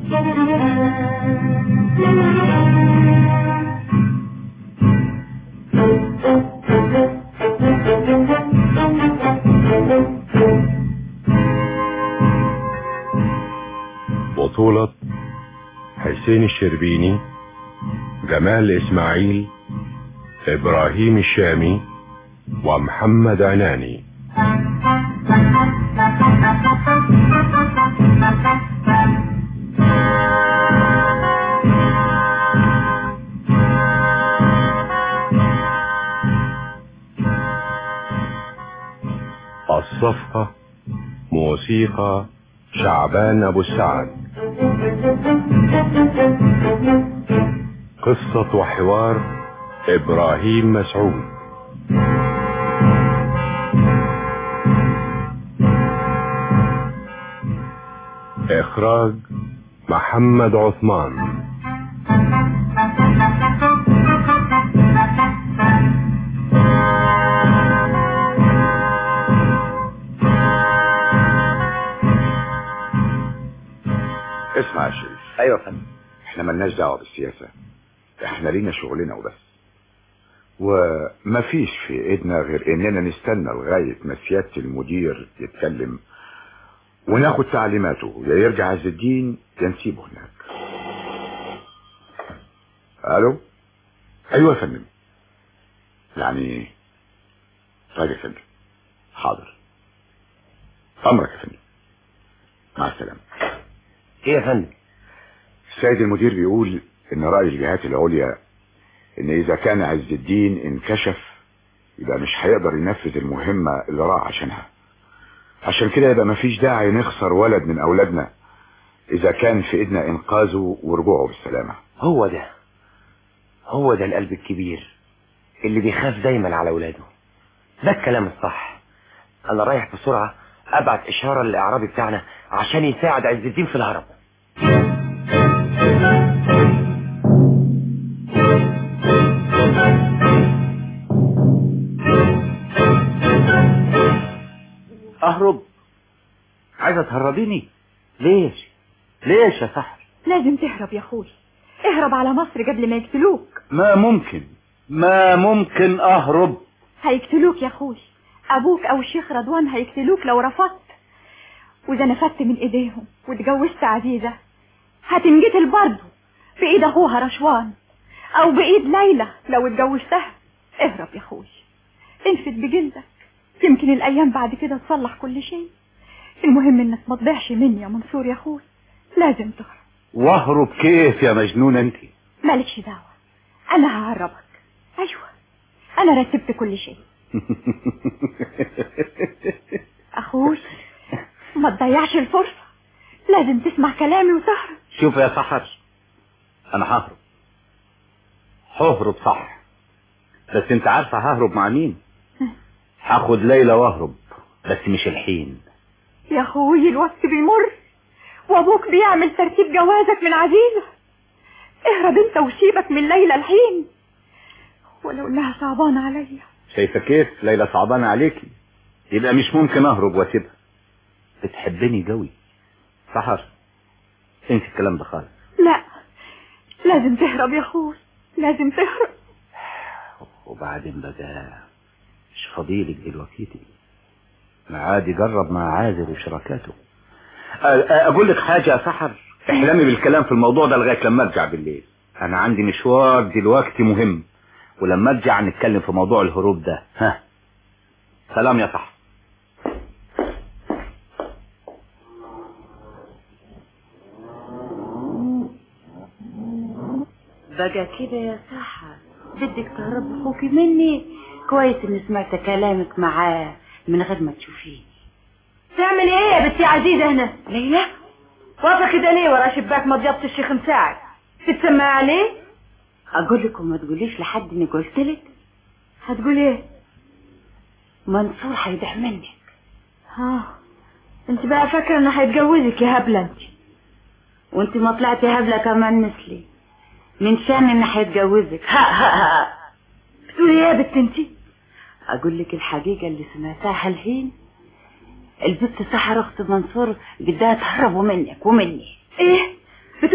بطولة حسين الشربيني، جمال إسماعيل، إبراهيم الشامي، ومحمد عناني. الصفقة موسيقى شعبان أبو السعد. قصة وحوار إبراهيم مسعود. إخراج محمد عثمان. اسمع يا شريف. ايوه يا فندم. احنا ملناش دعوه بالسياسه، احنا لينا شغلنا وبس، ومفيش في ايدنا غير اننا نستنى لغايه ما سياده المدير يتكلم وناخد تعليماته، يا يرجع عز الدين يا نسيبه هناك. الو. ايوه يا فندم. يعني طيب يا فندم، حاضر، امرك يا فندم، مع السلامه. ايه يا فندم؟ السيد المدير بيقول ان رأي الجهات العليا ان اذا كان عز الدين انكشف يبقى مش هيقدر ينفذ المهمة اللي راح عشانها، عشان كده يبقى مفيش داعي نخسر ولد من اولادنا اذا كان في ايدنا انقاذه ورجوعه بالسلامة. هو ده القلب الكبير اللي بيخاف دايما على اولاده. ده الكلام الصح. انا رايح بسرعة ابعت اشارة للاعرابي بتاعنا عشان يساعد عز الدين في الهرب. اهرب؟ عايزه تهربيني؟ ليش يا سحر؟ لازم تهرب يا اخوي، اهرب على مصر قبل ما يقتلوك. ما ممكن اهرب. هيقتلوك يا اخوي، ابوك او الشيخ رضوان هيقتلوك لو رفضت، واذا نفدت من ايديهم واتجوزت عزيزة هتنقتل برضه بايد اخوها رشوان او بايد ليلى لو اتجوزتها. اهرب يا اخوي، انفد بجلدك، يمكن الايام بعد كده تصلح كل شيء. المهم انك ما تضيعش مني يا منصور يا اخوي، لازم تهرب. واهرب كيف يا مجنونة انت؟ مالكش دعوة، انا ههربك. ايوه انا رتبت كل شيء. اخوي ما تضيعش الفرصة، لازم تسمع كلامي وتهرب. شوف يا سحر، انا ههرب صح، بس انت عارفة ههرب مع مين؟ هاخد ليلى واهرب، بس مش الحين يا اخوي، الوقت بيمر وابوك بيعمل ترتيب جوازك من عزيزة. اهرب انت وسيبك من ليلى الحين، ولو انها صعبانة عليا. شايفة كيف ليلى صعبانة عليكي؟ يبقى مش ممكن اهرب واسيبها. بتحبني قوي سحر، انت الكلام ده خالص. لا، لازم تهرب يا اخوي، لازم تهرب. وبعدين بقى مش فضيلك دلوقتي، عادي جرب مع عازر وشركاته. اقول لك حاجة يا سحر، احلمي بالكلام في الموضوع ده لغاية لما ارجع بالليل. انا عندي مشوار دلوقتي مهم، ولما ارجع نتكلم في موضوع الهروب ده. ها، سلام يا سحر. بقى كده يا سحر بدك تهرب اخوكي مني؟ كويس اني سمعت كلامك معاه من غير ما تشوفيني. تعمل ايه يا بنتي عزيزة هنا؟ ليلى واقفة كده ليه ورا شباك مضيبة الشيخ مساعد؟ تتسمع عليه؟ اقول لك وما تقوليش لحد اني قلت لك. هتقول ايه؟ منصور هيضيع منك. انت بقى فاكرة انه هيتجوزك يا هبلة انت؟ وانت ما طلعتي هبلة كمان مثلي، من شان انه هيتجوزك. بتقولي ايه يا بنت انتي؟ اقول لك الحقيقة اللي سمعتها الحين، البنت سحر اخت منصور بدها تهربوا منك ومني. ايه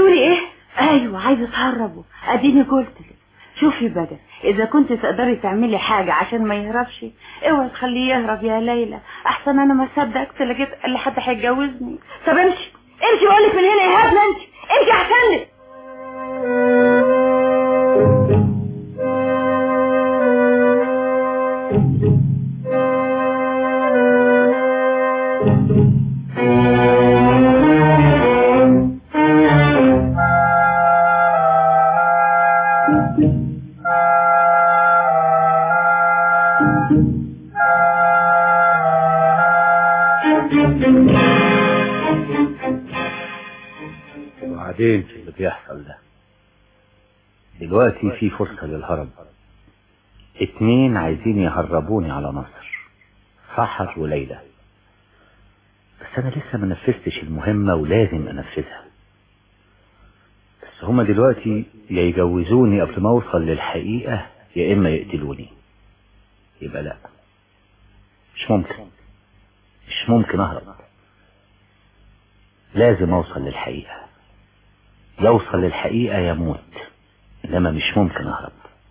ايوه عايزه تهربوا، اديني قلت لك. شوفي بقى، اذا كنت تقدري تعملي حاجه عشان ما يهربش اوعي تخليه يهرب يا ليلى، احسن انا ما صدقت لقيت اللي حد هيتجوزني. طب امشي امشي بقولك من هنا يا هبله، امشي احسن لك. وبعدين في اللي بيحصل ده دلوقتي في فرصة للهرب. 2 عايزين يهربوني على نصر، سحر وليلى، بس انا لسه ما نفذتش المهمة ولازم انفذها. بس هما دلوقتي يا يجوزوني قبل ما اوصل للحقيقة يا اما يقتلوني. يبقى لا، مش ممكن اهرب، لازم اوصل للحقيقة. يوصل للحقيقة يموت، انما مش ممكن اهرب.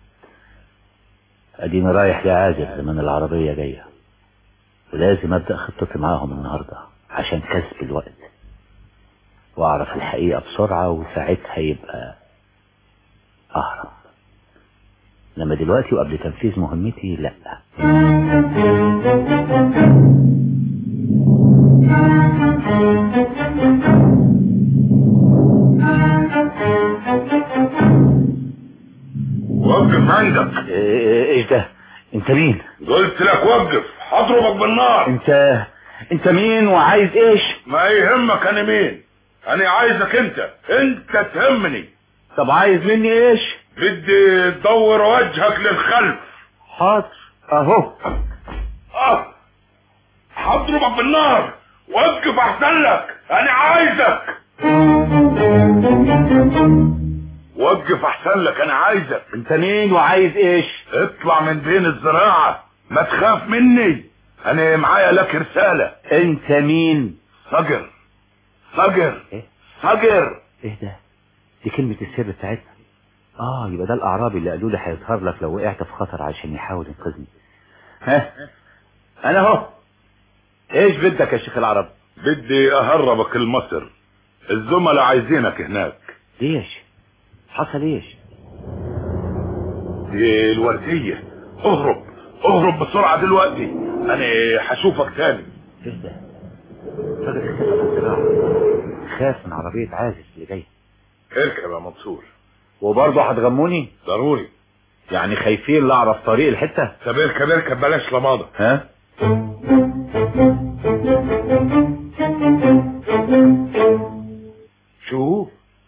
اديني رايح لعازل زمان العربية جاية، ولازم ابدأ خطتي معاهم النهاردة عشان كسب الوقت واعرف الحقيقة بسرعة، وساعتها يبقى اهرب. لما دلوقتي وقبل تنفيذ مهمتي لا. وقف عندك. ايش ده؟ انت مين؟ قلت لك وقف، هضربك بالنار. انت مين وعايز ايش؟ ما يهمك انا مين، انا عايزك انت تهمني. طب عايز مني ايش؟ بدي تدور وجهك للخلف. حاضر اهو. هضربك بالنار، وقف احسن لك، انا عايزك. وقف احسن لك، انا عايزك. انت مين وعايز ايش؟ اطلع من بين الزراعة، ما تخاف مني، انا معايا لك رسالة. انت مين؟ صقر. ايه؟ صقر. ايه ده؟ دي كلمة السر بتاعتنا. يبقى ده الاعرابي اللي قالوا لي هيظهر لك لو وقعت في خطر عشان يحاول ينقذني. انا اهو. ايش بدك يا شيخ العرب؟ بدي اهربك لمصر، الزملاء عايزينك هناك. ليش؟ حصل ايش؟ دي الوردية، اهرب بسرعة دلوقتي، انا هشوفك تاني. ايه ده؟ راجل اختفى في الزراعة، خاف من عربية عازل اللي جاي. اركب يا منصور. وبرضه هتغموني؟ ضروري. يعني خايفين لا اعرف طريق الحتة؟ طب اركب بلاش لماضة. شوف،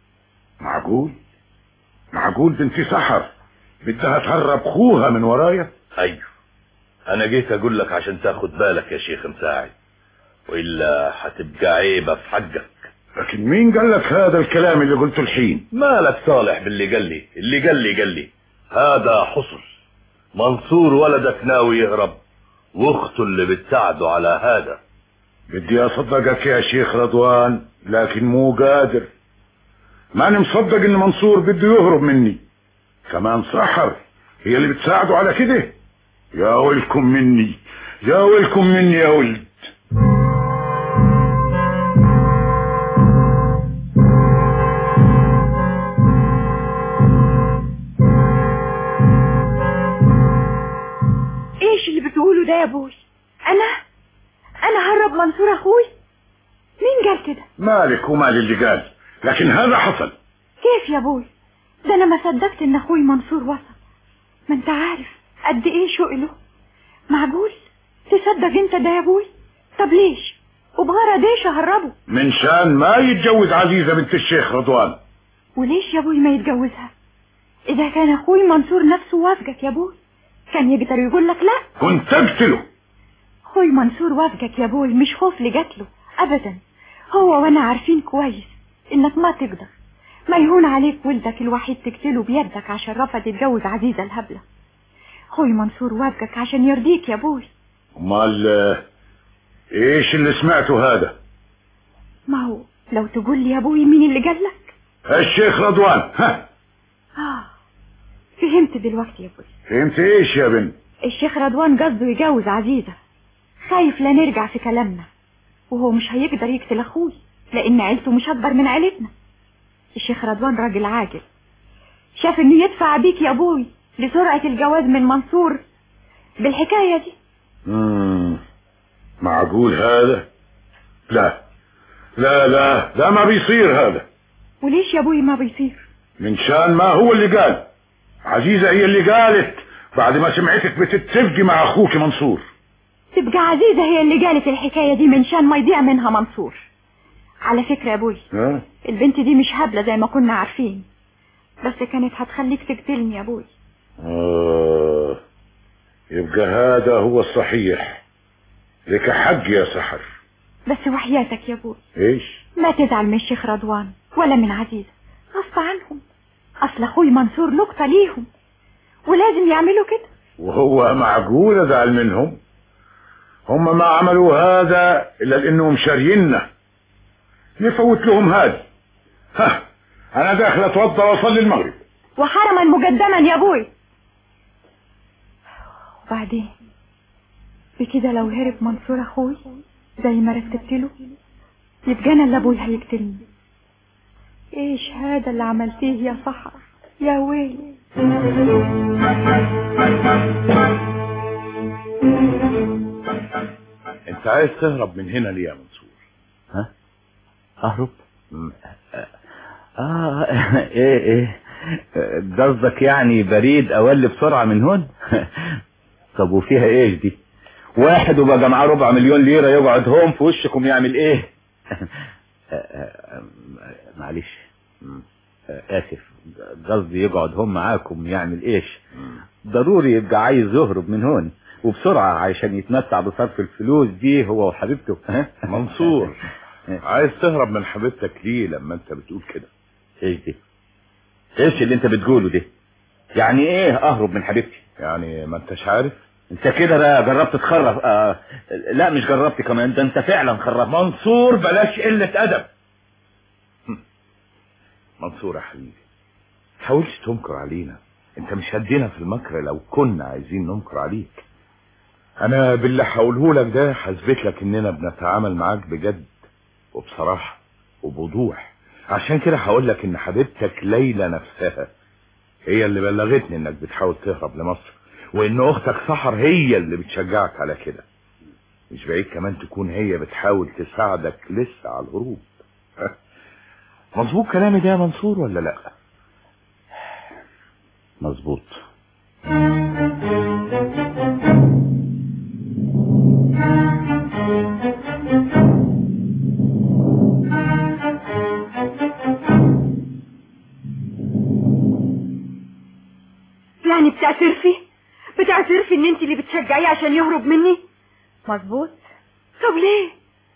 معقول بنتي سحر بدها تهرب خوها من ورايا؟ ايوه، انا جيت اقول لك عشان تاخد بالك يا شيخ مساعد، والا هتبقى عيبه في حقك. لكن مين قال لك هذا الكلام اللي قلته الحين؟ مالك صالح باللي قال لي هذا حصل. منصور ولدك ناوي يهرب، واخته اللي بتساعده على هذا. بدي اصدقك يا شيخ رضوان، لكن مو قادر. ماني مصدق ان منصور بده يهرب مني، كمان سحر هي اللي بتساعده على كده. يا ويلكم مني يا ولد. ايش اللي بتقوله ده يا ابوي؟ انا هرب منصور اخوي؟ مين قال كده؟ مالك ومال اللي قال، لكن هذا حصل. كيف يا ابوي؟ ده انا ما صدقت ان اخوي منصور وصل. ما انت عارف قد ايه شغله. معقول تصدق انت ده يا ابوي؟ طب ليش وبغرض ايش اهربه؟ من شان ما يتجوز عزيزة بنت الشيخ رضوان. وليش يا ابوي ما يتجوزها؟ اذا كان اخوي منصور نفسه وافقك يا ابوي كان يقدر يقول لك لا. كنت تقتله. اخوي منصور وافقك يا ابوي مش خوف لقتله ابدا. هو وانا عارفين كويس انك ما تقدر. ما يهون عليك ولدك الوحيد تقتله بيدك عشان رفض يتجوز عزيزة الهبلة. اخوي منصور وافقك عشان يرضيك يا ابوي. امال ايش اللي سمعته هذا؟ ما هو لو تقول لي يا ابوي مين اللي قال لك الشيخ رضوان. ها فهمت دلوقتي يا ابوي. فهمت ايش يا بنت؟ الشيخ رضوان قصده يجوز عزيزة، خايف لا نرجع في كلامنا، وهو مش هيقدر يقتل اخوي لان عيلته مش اكبر من عيلتنا. الشيخ رضوان راجل عاجل، شاف انه يدفع بيك يا ابوي لسرعة الجواز من منصور بالحكاية دي. معقول هذا؟ لا لا لا لا ما بيصير هذا. وليش يا ابوي ما بيصير؟ من شان ما هو اللي قال. عزيزة هي اللي قالت بعد ما سمعتك بتتفقي مع اخوك منصور. تبقى عزيزة هي اللي قالت الحكاية دي من شان ما يضيع منها منصور. على فكرة يا ابوي البنت دي مش هبلة زي ما كنا عارفين، بس كانت هتخليك تقتلني يا ابوي. يبقى هذا هو الصحيح. لك حق يا سحر. بس وحياتك يا ابوي ايش؟ ما تزعل من الشيخ رضوان ولا من عزيزة، غصب عنهم، اصل اخوي منصور نقطة ليهم ولازم يعملوا كده. وهو معقول ازعل منهم؟ هم ما عملوا هذا الا لانهم شارينا. نفوت لهم هذه. انا داخل اتوضى واصلي المغرب. وحرما مقدما يا ابوي. وبعدين بكده لو هرب منصور اخوي زي ما رتبت له يبقى انا اللي ابوي هيقتلني. ايش هذا اللي عملتيه يا سحر يا ويلي؟ انت عايز تهرب من هنا ليه يا منصور؟ اهرب؟ ايه قصدك يعني بريد اولي بسرعة من هون؟ طب وفيها ايش دي؟ واحد وبقى معاه 4 مليون ليرة يقعد هون في وشكم يعمل ايه؟ معلش اسف، قصدي يقعد هون معاكم يعمل ايش؟ ضروري يبقى عايز يهرب من هون وبسرعة عشان يتمتع بصرف الفلوس دي هو وحبيبته. منصور عايز تهرب من حبيبتك ليه لما انت بتقول كده؟ ايش دي؟ ايش اللي انت بتقوله ده؟ يعني ايه اهرب من حبيبتي؟ يعني ما انتش عارف؟ انت كده بقى جربت تخرب. لا مش جربت كمان، ده انت فعلا خربت. منصور بلاش قلة ادب. منصور يا حبيبي حاولش تنكر علينا، انت مش هدينا في المكر لو كنا عايزين ننكر عليك. انا باللي هقوله لك ده هثبت لك اننا بنتعامل معاك بجد وبصراحة وبوضوح. عشان كده هقول لك ان حبيبتك ليلى نفسها هي اللي بلغتني انك بتحاول تهرب لمصر، وان اختك سحر هي اللي بتشجعك على كده. مش بعيد كمان تكون هي بتحاول تساعدك لسه على الهروب. مظبوط كلامي ده يا منصور ولا لا؟ مظبوط. يعني بتعترفي ان انت اللي بتشجعيه عشان يهرب مني؟ مظبوط. طب ليه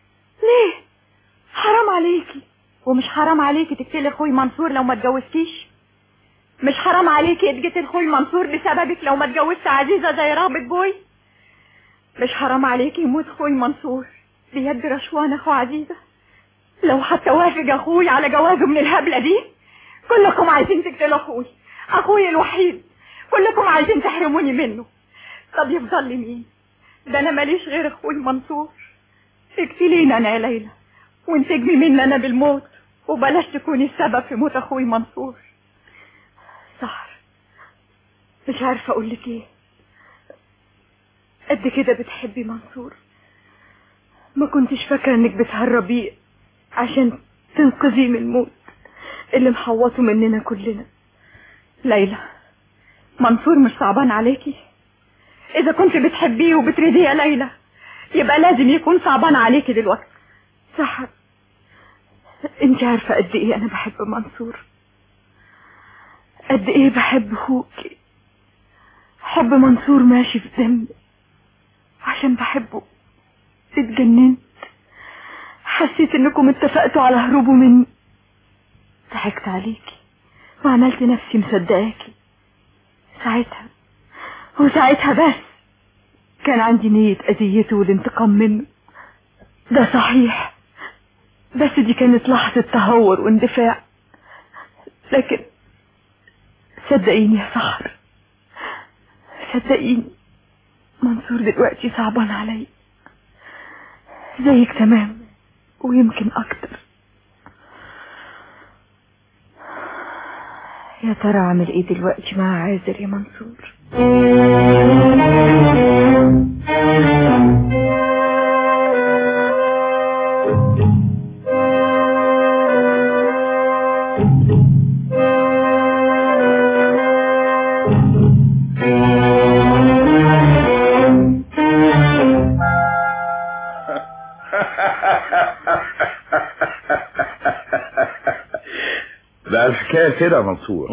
حرام عليكي. ومش حرام عليكي تقتلي اخوي منصور لو ما اتجوزتيش؟ مش حرام عليكي تقتلي اخوي منصور بسببك لو ما اتجوزت عزيزة زي رابط بوي؟ مش حرام عليكي يموت اخوي منصور بيد رشوان اخو عزيزة لو حتى وافق اخوي على جوازه من الهبلة دي؟ كلكم عايزين تقتلوا اخوي الوحيد، كلكم عايزين تحرموني منه. طب يفضل لي مين؟ ده انا ماليش غير اخوي منصور. اقتليني انا يا ليلى وانتجمي مني انا بالموت، وبلاش تكوني السبب في موت اخوي منصور. سحر مش عارفه اقول لك ايه، قد كده بتحبي منصور ما كنتش فاكره انك بتهربيه عشان تنقذيه من الموت اللي محوطه مننا كلنا. ليلى منصور مش صعبان عليكي؟ اذا كنت بتحبيه وبتريديه يا ليلى يبقى لازم يكون صعبان عليكي دلوقتي. سحر انت عارفه قد ايه انا بحب منصور، قد ايه بحب اخوكي. حب منصور ماشي في دمي، عشان بحبه اتجننت، حسيت انكم اتفقتوا على هروبه مني، ضحكت عليكي وعملت نفسي مصدقاكي. ساعتها بس كان عندي نية اذيته والانتقام منه، ده صحيح، بس دي كانت لحظة تهور واندفاع. لكن صدقيني يا سحر، صدقيني منصور دلوقتي صعبان علي زيك تمام ويمكن اكتر. يا ترى اعمل ايه دلوقتي مع عازر يا منصور؟ لا الحكاية كده يا منصور.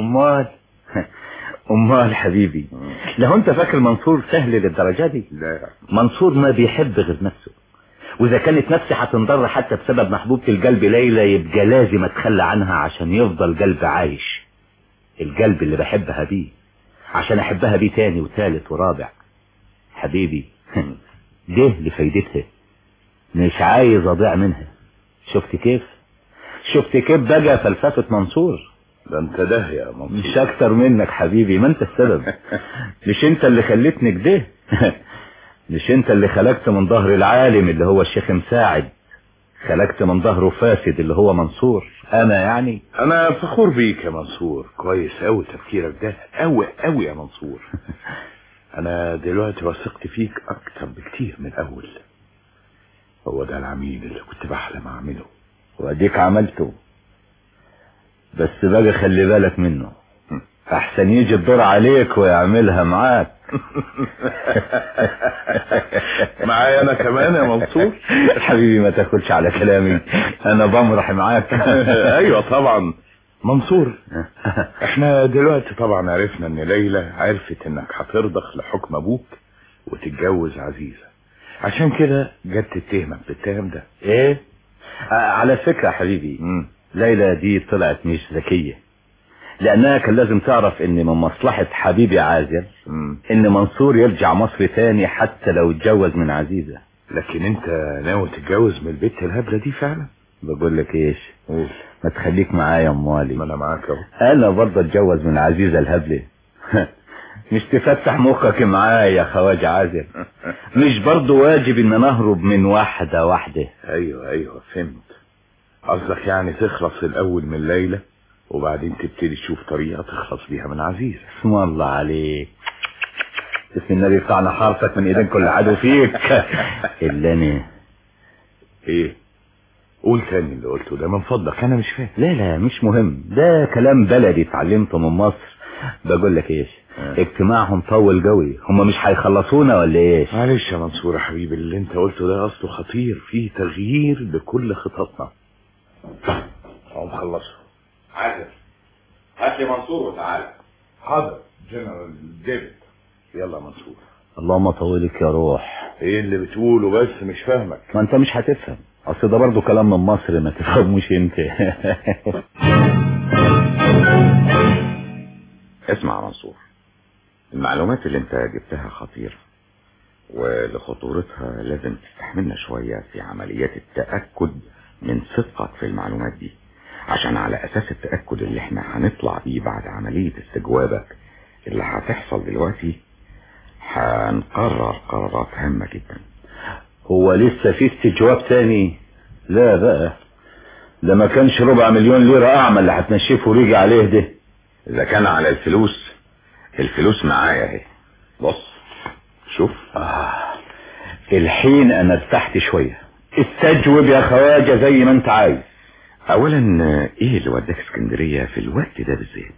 امال حبيبي، لو انت فاكر منصور سهل للدرجة دي؟ لا، منصور ما بيحب غير نفسه، واذا كانت نفسي هتنضر حتى بسبب محبوبة القلب ليلى يبقى لازم اتخلى عنها عشان يفضل قلب عايش. القلب اللي بحبها بيه عشان احبها بيه تاني وثالث ورابع. حبيبي ده لفايدتها، مش عايز اضيع منها. شفت كيف بقى فلسفة منصور؟ ده انت ده يا منصور. مش اكتر منك حبيبي، ما انت السبب. مش انت اللي خليتني كده. مش انت اللي خلقت من ظهر العالم اللي هو الشيخ مساعد، خلقت من ظهره فاسد اللي هو منصور. انا فخور بيك يا منصور. كويس قوي تفكيرك ده، قوي يا منصور. انا دلوقتي وثقت فيك اكتر بكتير من الاول. هو ده العميل اللي كنت بحلم اعمله واديك عملته، بس بقى خلي بالك منه، احسن يجي الدور عليك ويعملها معاك. معايا انا كمان يا منصور؟ حبيبي ما تاكلش على كلامي، انا بمرح معاك. ايوه طبعا منصور. احنا دلوقتي طبعا عرفنا ان ليلى عرفت انك هترضخ لحكم ابوك وتتجوز عزيزة، عشان كده جت تتهمك بالتهم ده. ايه على فكرة حبيبي، ليلى دي طلعت مش ذكية، لانها كان لازم تعرف ان من مصلحة حبيبي عازر ان منصور يرجع مصر تاني حتى لو اتجوز من عزيزة. لكن انت ناوي تتجوز من البت الهبلة دي فعلا؟ بقول لك ايش، ما تخليك معايا اموالي. ما انا معاك اهو. انا برضه اتجوز من عزيزة الهبلة. مش تفتح مخك معايا يا خواجة عازر؟ مش برضه واجب ان نهرب من واحدة؟ ايوه فهمت قصدك، يعني تخلص الاول من ليلى وبعدين تبتدي تشوف طريقة تخلص بيها من عزيزة. اسم الله عليك، اسم النبي بتاعنا حارسك من ايدين كل عدو فيك. الا انا. ايه؟ قول تاني اللي قلته ده من فضلك، انا مش فاهم. لا مش مهم، ده كلام بلدي اتعلمته من مصر. بقول لك ايش، اجتماعهم طول قوي، هم مش هيخلصونا ولا ايش؟ معلش يا منصور يا حبيبي، اللي انت قلته ده اصله خطير، فيه تغيير لكل خططنا. هم خلصوا. عازر هات لي منصور وتعالى. حاضر جنرال ديفيد. يلا منصور. اللهم طولك يا روح. ايه اللي بتقوله بس مش فاهمك؟ ما انت مش هتفهم، اصل ده برضه كلام من مصر ما تفهموش انت. اسمع يا منصور، المعلومات اللي انت جبتها خطيرة، ولخطورتها لازم تستحملنا شوية في عمليات التأكد من صدقك في المعلومات دي، عشان على اساس التأكد اللي احنا هنطلع بيه بعد عملية استجوابك اللي هتحصل دلوقتي، هنقرر قرارات هامة جدا. هو لسه في استجواب تاني؟ لا بقى، ده ما كانش 4 مليون ليرة اعمى اللي هتنشفه وريجي عليه ده. اذا كان على الفلوس معايا اهي، بص شوف. الحين انا ارتحت شوية، استجوب يا خواجة زي ما انت عايز. اولا ايه اللي وداك اسكندرية في الوقت ده بالذات؟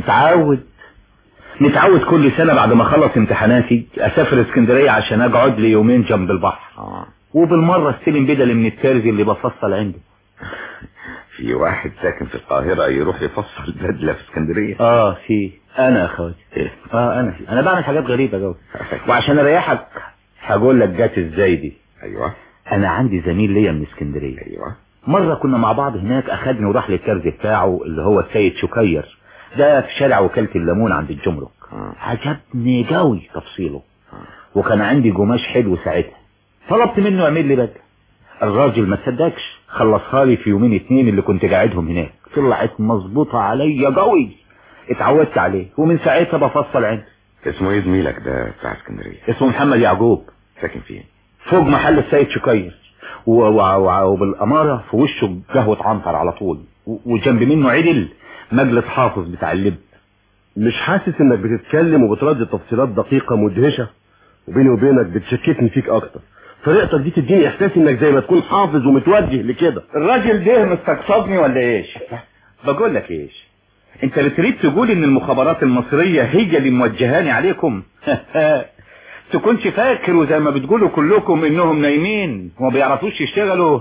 متعود كل سنة بعد ما اخلص امتحاناتي اسافر اسكندرية عشان اقعد لي يومين جنب البحر. وبالمرة استلم بدل من الترزي اللي بفصل عنده. في واحد ساكن في القاهرة يروح يفصل بدلة في اسكندرية؟ في انا يا خواجة. إيه؟ انا بعمل حاجات غريبة جوي. وعشان اريحك هقول لك جات ازاي دي. ايوه. انا عندي زميل ليا من اسكندرية. ايوه. مرة كنا مع بعض هناك، اخدني وراح للترزي بتاعه اللي هو السيد شكير ده في شارع وكالة الليمون عند الجمرك. عجبني جوي تفصيله. وكان عندي قماش حلو ساعتها، طلبت منه يعمل لي بدله. الراجل ما تصدقش خلصها لي في يومين 2 اللي كنت قاعدهم هناك. طلعت مظبوطة عليا قوي، اتعودت عليه ومن ساعتها بفصل عندي. اسمه ايه زميلك ده بتاع اسكندرية؟ اسمه محمد يعقوب. ساكن فين؟ فوق محل السيد شكير، وبالأمارة في وشه قهوة عنتر على طول، وجنب منه عدل مجلس حافظ بتاع اللب. مش حاسس انك بتتكلم وبتردد تفصيلات دقيقة مدهشة؟ وبيني وبينك بتشككني فيك اكتر. طريقتك دي تديني احساس انك زي ما تكون حافظ ومتوجه لكده. الراجل ده مستقصدني ولا ايش؟ بقول لك ايش، انت اللي تريد تقول ان المخابرات المصرية هي اللي موجهاني عليكم؟ تكونش فاكر وزي ما بتقولوا كلكم انهم نايمين وما بيعرفوش يشتغلوا.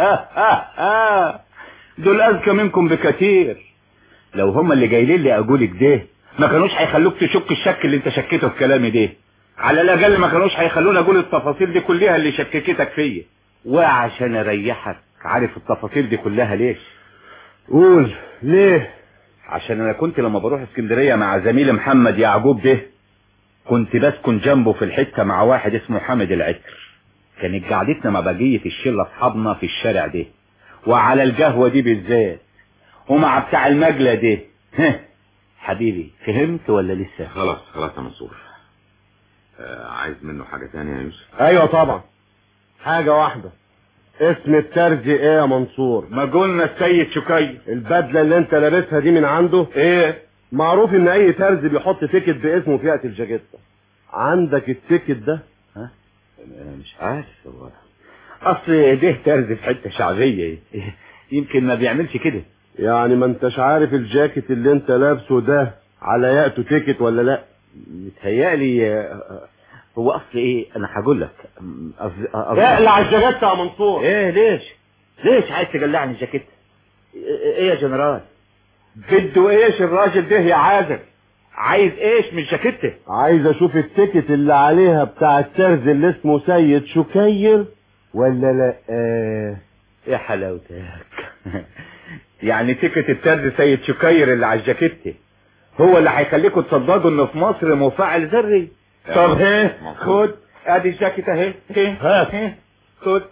دول اذكى منكم بكثير. لو هم اللي جايين لي اقول كده ما كانوش هيخلوك تشك الشك اللي انت شكيته في كلامي ده. على الاقل ما كانوش هيخلوني اقول التفاصيل دي كلها اللي شككتك فيا. وعشان اريحك، عارف التفاصيل دي كلها ليش؟ قول ليه. عشان انا كنت لما بروح اسكندرية مع زميلي محمد يعقوب ده كنت بسكن جنبه في الحتة مع واحد اسمه حامد العتر. كانت قعدتنا مع بقية الشلة اصحابنا في الشارع ده وعلى القهوة دي بالذات ومع بتاع المجلة ده. حبيبي فهمت ولا لسه؟ خلاص يا منصور. عايز منه حاجة تانية يا يوسف؟ ايوه طبعا، حاجة واحدة. اسم الترجي ايه يا منصور؟ ما قلنا السيد شكير. البدلة اللي انت لابسها دي من عنده؟ ايه؟ معروف ان اي ترزي بيحط تيكت باسمه في فئة الجاكيتة. عندك التيكت ده؟ ها؟ انا مش عارف والله، اصل ده ترزي في حتة شعبية يمكن ما بيعملش كده. يعني ما انتش عارف الجاكيت اللي انت لابسه ده على ياقته تيكت ولا لا؟ متهيألي هو اصل ايه، انا هقول لك. اقلع الجاكيتة يا منصور. ايه ليش عايز تقلعني الجاكيتة؟ ايه يا جنرال بده ايش الراجل ده يا عازر؟ عايز ايش من الجاكيتة؟ عايز اشوف التيكت اللي عليها بتاع الترز اللي اسمه سيد شكير ولا لا؟ يا حلاوتك. يعني تيكت الترز سيد شكير اللي على الجاكيتة هو اللي هيخليكم تصدقوا انه في مصر مفاعل ذري؟ طب خد ادي الجاكيتة اهي. خد.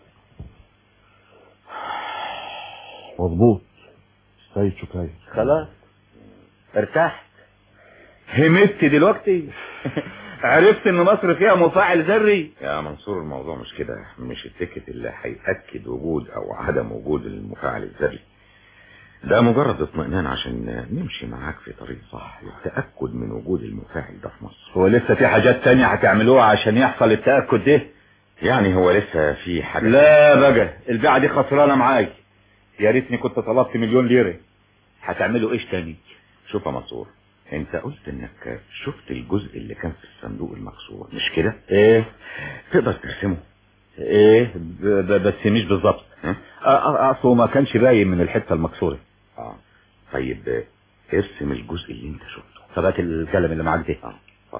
مظبوط، سيد شكير. خلاص ارتحت، همت دلوقتي. عرفت ان مصر فيها مفاعل ذري. يا منصور الموضوع مش كده، مش التيكت اللي هيأكد وجود او عدم وجود المفاعل الذري. ده مجرد اطمئنان عشان نمشي معاك في طريق صح للتأكد من وجود المفاعل ده في مصر. هو لسه في حاجات تانية هتعملوها عشان يحصل التأكد ده؟ يعني هو لسه في حاجة؟ لا بقى البيعة دي خسرانة معاي، يا ريتني كنت طلبت 1,000,000 ليرة. هتعملوا ايش تاني؟ شوف يا منصور، انت قلت انك شفت الجزء اللي كان في الصندوق المكسور مش كده؟ ايه تقدر ترسمه؟ ايه بس مش بالظبط. اصله ما كانش باين من الحتة المكسورة. طيب ارسم الجزء اللي انت شفته. طب هات القلم اللي معاك ده.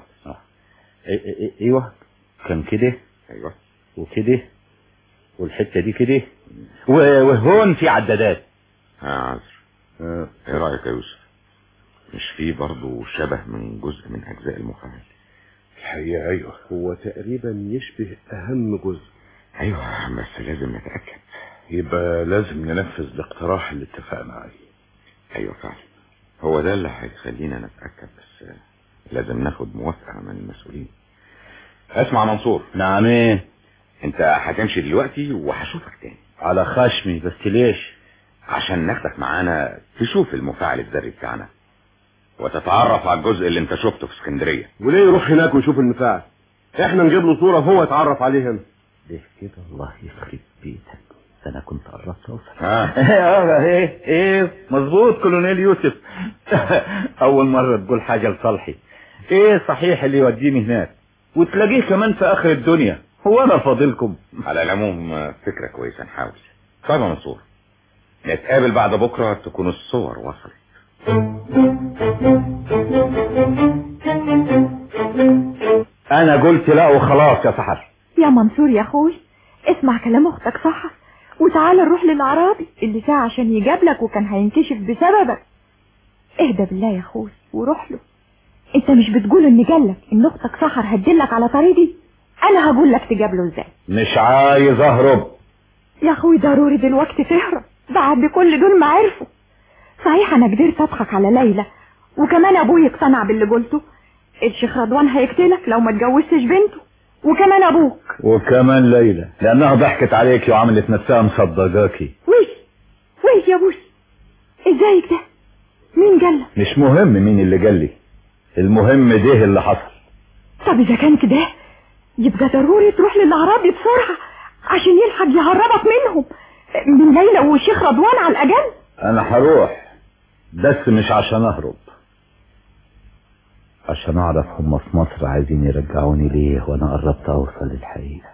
ايوه كان كده. ايوه وكده والحتة دي كده وهون في عدادات. عذر. ايه رأيك يا يوسف؟ مش فيه برضو شبه من جزء من اجزاء المفاعل؟ الحقيقة ايوه، هو تقريبا يشبه اهم جزء. ايوه بس لازم نتأكد. يبقى لازم ننفذ الاقتراح اللي اتفقنا عليه. ايوه فعلا، هو ده اللي هيخلينا نتأكد، بس لازم ناخد موافقة من المسؤولين. اسمع منصور. نعم ايه؟ انت هتمشي دلوقتي وهشوفك تاني. على خشمي، بس ليش؟ عشان ناخدك معانا تشوف المفاعل الذري بتاعنا وتتعرف على الجزء اللي انت شفته في اسكندرية. وليه يروح هناك ويشوف المفاعل؟ احنا نجيب له صورة وهو يتعرف عليه هنا. ليه كده؟ الله يخرب بيتك، انا كنت قربت اوصل. ايه مظبوط كولونيل يوسف. اول مرة تقول حاجة لصالحي. ايه صحيح اللي يوديني هناك وتلاقيه كمان في اخر الدنيا، هو انا فاضلكم؟ على العموم فكرة كويسة، نحاول. طيب يا منصور، نتقابل بعد بكرة تكون الصور وصلت. انا قلت لا وخلاص يا سحر. يا منصور يا اخوي، اسمع كلام اختك سحر وتعالى نروح للعرابي اللي ساعة عشان يجابلك وكان هينكشف بسببك. اهدى بالله يا اخوي وروح له. انت مش بتقول ان جالك ان اختك سحر هتدلك على طريقي؟ انا هقول لك تجابله ازاي. مش عايز اهرب يا اخوي، ضروري دلوقتي تهرب بعد كل دول ما عرفوا. صحيح انا قدرت اضحك على ليلى وكمان ابوي اقتنع باللي قلته. الشيخ رضوان هيقتلك لو ما اتجوزتش بنته، وكمان ابوك وكمان ليلى لانها ضحكت عليك وعملت نفسها مصدقاكي. ويش يا بوسي، ازيك ده؟ مين قالك؟ مش مهم مين اللي قالي، المهم ده اللي حصل. طب اذا كان كده يبقى ضروري تروح للاعرابي بسرعه عشان يلحق يهربك منهم، من ليلى والشيخ رضوان على الاقل. انا هروح بس مش عشان اهرب، عشان اعرف هم في مصر عايزين يرجعوني ليه وانا قربت اوصل للحقيقة.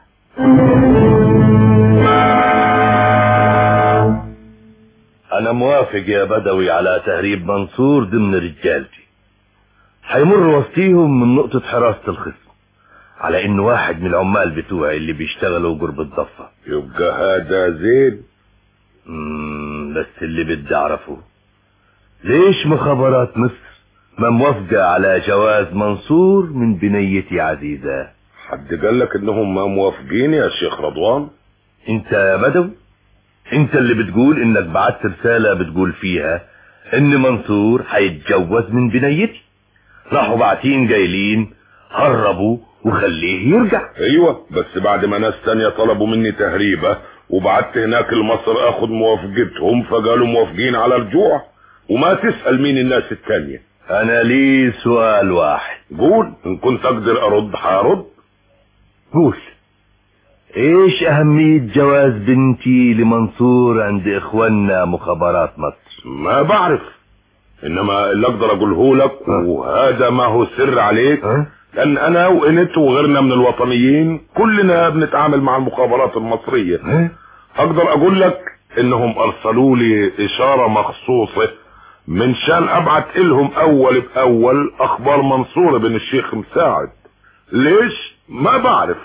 انا موافق يا بدوي على تهريب منصور ضمن رجالتي. هيمر وسطيهم من نقطة حراسة الخصم على انه واحد من العمال بتوعي اللي بيشتغلوا قرب الضفة. يبقى هذا زين. بس اللي بدي اعرفه ليش مخابرات مصر ما موافقة على جواز منصور من بنيتي عزيزة؟ حد قال لك انهم ما موافقين يا شيخ رضوان؟ انت يا بدوي، انت اللي بتقول انك بعت رسالة بتقول فيها ان منصور هيتجوز من بنيتي. راحوا باعتين جايلين هربوا وخليه يرجع. ايوه بس بعد ما ناس تانية طلبوا مني تهريبه وبعت هناك لمصر اخد موافقتهم فقالوا موافقين على رجوع. وما تسأل مين الناس التانية. انا لي سؤال واحد. قول، ان كنت اقدر ارد هرد. قول، ايش اهمية جواز بنتي لمنصور عند اخواننا مخابرات مصر؟ ما بعرف، انما اللي اقدر اقوله لك وهذا ما هو سر عليك لان انا وانت وغيرنا من الوطنيين كلنا بنتعامل مع المخابرات المصرية. اقدر اقول لك انهم ارسلوا لي اشارة مخصوصة من شان ابعت لهم اول باول اخبار منصور بن الشيخ مساعد. ليش؟ ما بعرف.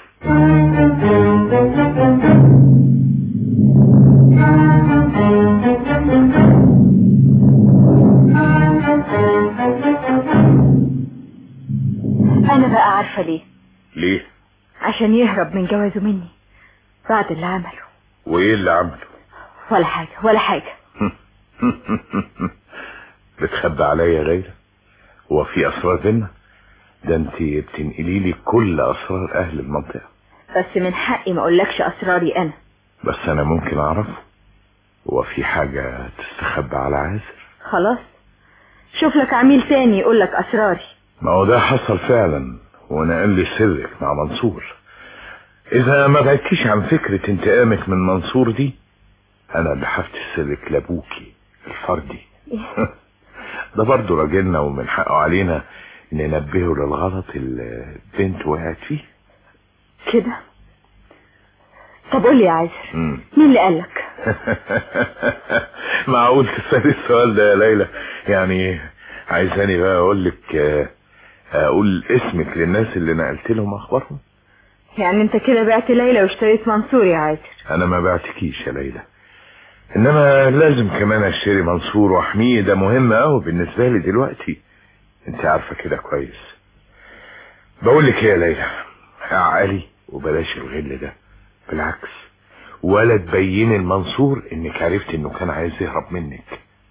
انا بقى عارفة ليه. ليه؟ عشان يهرب من جوازه مني بعد اللي عمله. وايه اللي عمله؟ ولا حاجة. بتخبى عليا يا ليلى؟ هو في اسرار بينا؟ ده انت بتنقلي لي كل اسرار اهل المنطقة. بس من حقي ما اقولكش اسراري انا. بس انا ممكن اعرفه. هو في حاجة تستخبى على عازر؟ خلاص شوف لك عميل تاني يقولك اسراري. ما هو ده حصل فعلا ونقل لي سرك مع منصور. اذا ما بعدتيش عن فكرة انتقامك من منصور دي انا اللي هفتش سرك لابوكي الفردي. ده برضه راجلنا ومن حقه علينا ننبهه للغلط اللي البنت وقعت فيه كده. طب قول لي يا عازر، مين اللي قالك؟ معقول تسألي السؤال ده يا ليلى؟ يعني عايزاني بقى اقول اسمك للناس اللي نقلت لهم اخبارهم؟ يعني انت كده بعت ليلى واشتريت منصور يا عازر؟ انا ما بعتكيش يا ليلى، انما لازم كمان اشتري منصور واحميه. ده مهم قوي بالنسبه لي دلوقتي، انت عارفه كده كويس. بقول لك يا ليلى، اعقلي وبلاش الغل ده. بالعكس، ولا تبين المنصور انك عرفت انه كان عايز يهرب منك.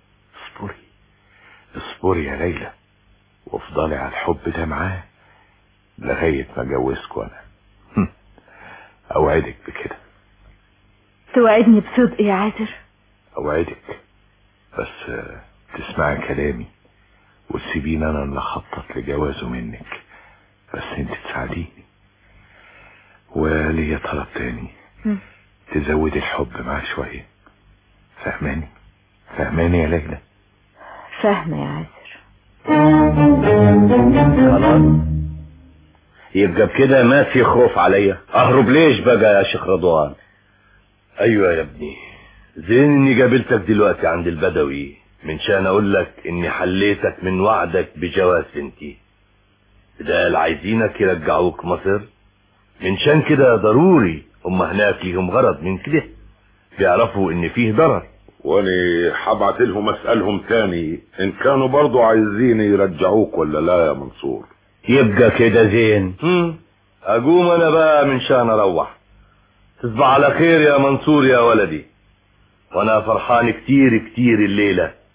اصبري يا ليلى وافضلي على الحب ده معاه لغايه ما اجوزكوا انا. اوعدك بكده. توعدني بصدق يا عازر؟ اوعدك، بس تسمعي كلامي وتسيبيني انا اللي اخطط لجوازه منك. بس انت تساعديني. وليا طلب تاني، تزودي الحب معاه شوية. فهماني يا ليلى؟ فاهمة يا عازر. خلاص يبقى بكده ما في خوف عليا. اهرب ليش بقى يا شيخ رضوان؟ ايوه يا ابني، زين اني قابلتك دلوقتي عند البدوي من شان اقول لك اني حليتك من وعدك بجواز بنتي. ده عايزينك يرجعوك مصر، من شان كده ضروري هم هناك ليهم غرض من كده، بيعرفوا ان فيه ضرر. وانا حبعت لهم اسألهم تاني ان كانوا برضو عايزين يرجعوك ولا لا يا منصور. يبقى كده زين. اقوم انا بقى من شان اروح. تصبح على خير يا منصور يا ولدي، وانا فرحان كتير كتير الليلة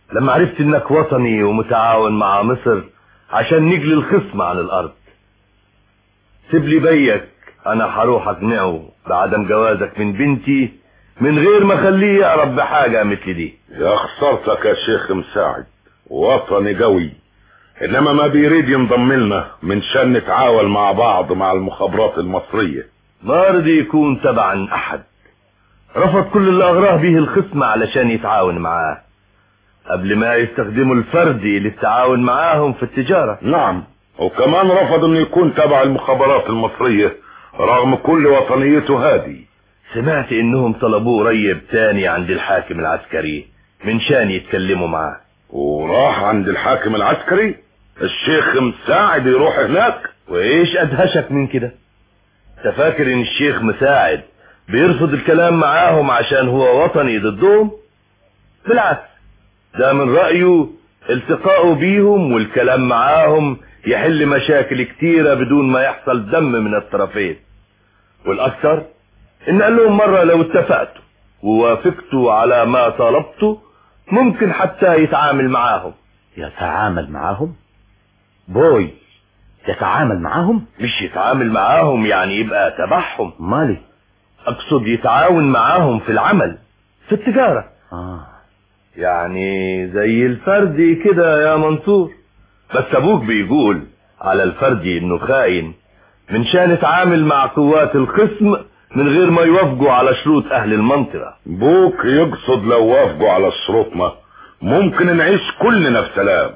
لما عرفت انك وطني ومتعاون مع مصر عشان نجلي الخصم عن الارض. سيب لي بيك، انا هروح اقنعه بعدم جوازك من بنتي من غير ما اخليه يعرف بحاجة مثل دي. يا خسارتك يا شيخ مساعد، وطني قوي انما ما بيريد ينضم لنا من شان نتعاون مع بعض مع المخابرات المصرية. ما رضي يكون تبعا احد، رفض كل اللي اغراه به الخصم علشان يتعاون معاه قبل ما يستخدموا الفردي للتعاون معاهم في التجارة. نعم، وكمان رفض انه يكون تبع المخابرات المصرية رغم كل وطنيته هذه. سمعت انهم طلبوه قريب تاني عند الحاكم العسكري من شان يتكلموا معاه. وراح عند الحاكم العسكري؟ الشيخ مساعد يروح هناك؟ وايش ادهشك من كده؟ تفاكر ان الشيخ مساعد بيرفض الكلام معاهم عشان هو وطني ضدهم؟ بالعكس، ده من رأيه التقاؤه بيهم والكلام معاهم يحل مشاكل كتيرة بدون ما يحصل دم من الطرفين. والاكثر ان قال لهم مرة لو اتفقتوا ووافقتوا على ما طلبتوا ممكن حتى يتعامل معاهم. يتعامل معاهم؟ بوي يتعامل معاهم؟ مش يتعامل معاهم يعني يبقى تبعهم، مالي، اقصد يتعاون معاهم في العمل في التجارة. يعني زي الفردي كده يا منصور. بس ابوك بيقول على الفردي انه خاين من شان يتعامل مع قوات الخصم من غير ما يوافقوا على شروط اهل المنطقة. بوك يقصد لو وافقوا على شروطنا ممكن نعيش كلنا في سلام.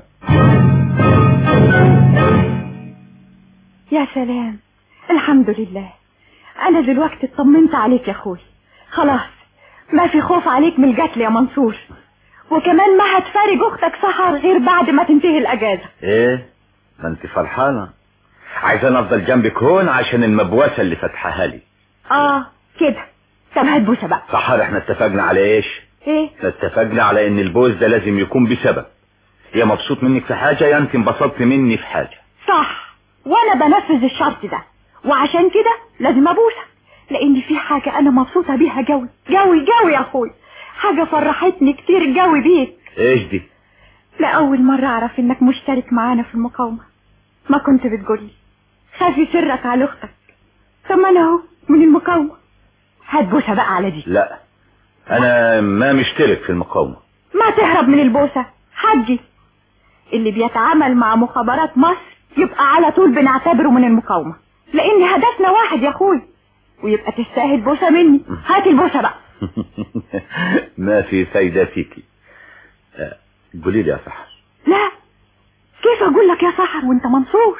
يا سلام، الحمد لله. انا دلوقتي اطمنت عليك يا اخوي، خلاص ما في خوف عليك من القتل يا منصور، وكمان ما هتفارق اختك سحر غير بعد ما تنتهي الاجازة. ايه ما انت فرحانة، عايزة افضل جنبك هون عشان المبوسة اللي فتحها لي. كده. طب هات بوسة بقى. سحر احنا اتفقنا على ايش؟ ايه؟ اتفقنا على ان البوس ده لازم يكون بسبب، يا مبسوط منك في حاجة يا انت انبسطت مني في حاجة. صح، وانا بنفذ الشرط ده، وعشان كده لازم ابوسك، لان في حاجة انا مبسوطة بيها جوي جوي جوي يا اخوي، حاجة فرحتني كتير جوي بيك. ايش دي؟ لأول مرة اعرف انك مشترك معانا في المقاومة. ما كنت بتقولي خافي سرك على اختك، طب ما انا اهو من المقاومة. هات بوسة بقى على دي. لا انا ما مشترك في المقاومة. ما تهرب من البوسة، حجي اللي بيتعامل مع مخابرات مصر يبقى على طول بنعتبره من المقاومة، لان هدفنا واحد يا اخوي، ويبقى تستاهل بوسة مني. هات البوسة بقى. ما في فايدة فيكي. قولي لي يا سحر. لا، كيف اقول لك يا سحر وانت منصور؟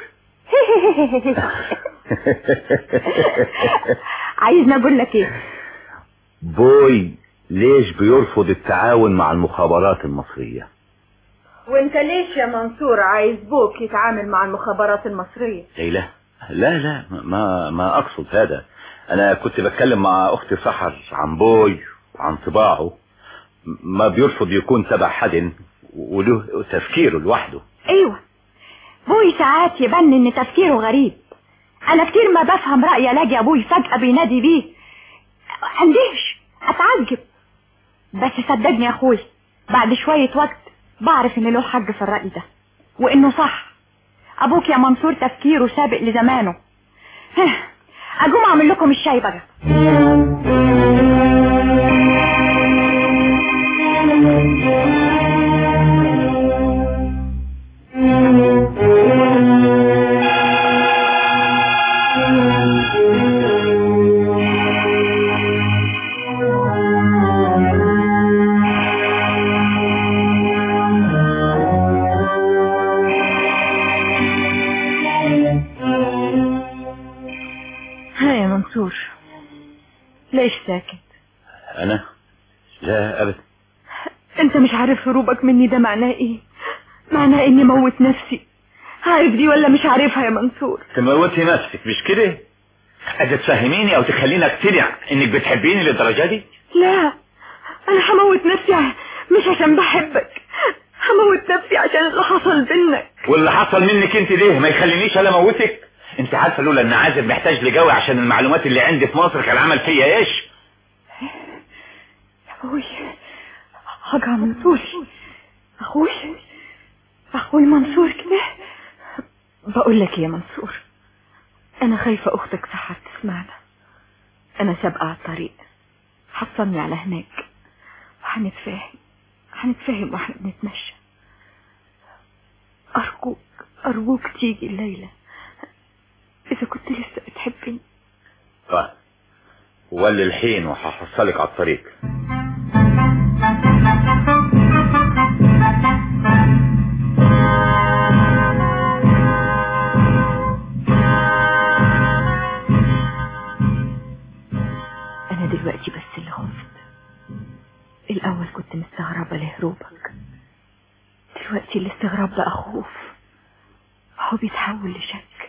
عايزني اقول لك ايه؟ بوي ليش بيرفض التعاون مع المخابرات المصرية؟ وانت ليش يا منصور عايز بوك يتعامل مع المخابرات المصرية؟ ليلى لا ما اقصد هذا، انا كنت بتكلم مع اختي سحر عن بوي وعن طباعه، ما بيرفض يكون تبع حد وله تفكيره لوحده. ايوه، بوي ساعات يبان ان تفكيره غريب، انا كتير ما بفهم رأي الاقي ابوي فجأة بينادي بيه اندهش اتعجب، بس صدقني يا اخوي بعد شوية وقت بعرف ان له حق في الرأي ده وانه صح. ابوك يا منصور تفكيره سابق لزمانه. اقوم اعمل لكم الشاي بقى. ليش ساكت؟ انا لا ابدا. انت مش عارف هروبك مني ده معناه ايه؟ معناه اني موت نفسي. عارف دي ولا مش عارفها يا منصور؟ تموتي نفسك مش كده؟ عايزه تفهميني او تخليني اقتنع انك بتحبيني للدرجه دي؟ لا، انا هموت نفسي مش عشان بحبك، هموت نفسي عشان اللي حصل بينك. واللي حصل منك انت ليه ما يخلينيش انا اموتك؟ انت عارفه لولا ان عازب محتاج لجوي عشان المعلومات اللي عندي في مصر كان عمل فيا ايش؟ يا ابوي حاجه منصور، اخوي منصور كده. بقول لك يا منصور، انا خايفة اختك سحر تسمعنا. انا سابقة على الطريق، حصلني على هناك، هنتفاهم واحنا بنتمشى. ارجوك تيجي الليلة اذا كنت لسه بتحبني. طيب ولي الحين وهحصلك على الطريق. انا دلوقتي بس اللي خفت. الاول كنت مستغربة لهروبك، دلوقتي الاستغراب بقى خوف، هو بيتحول لشك.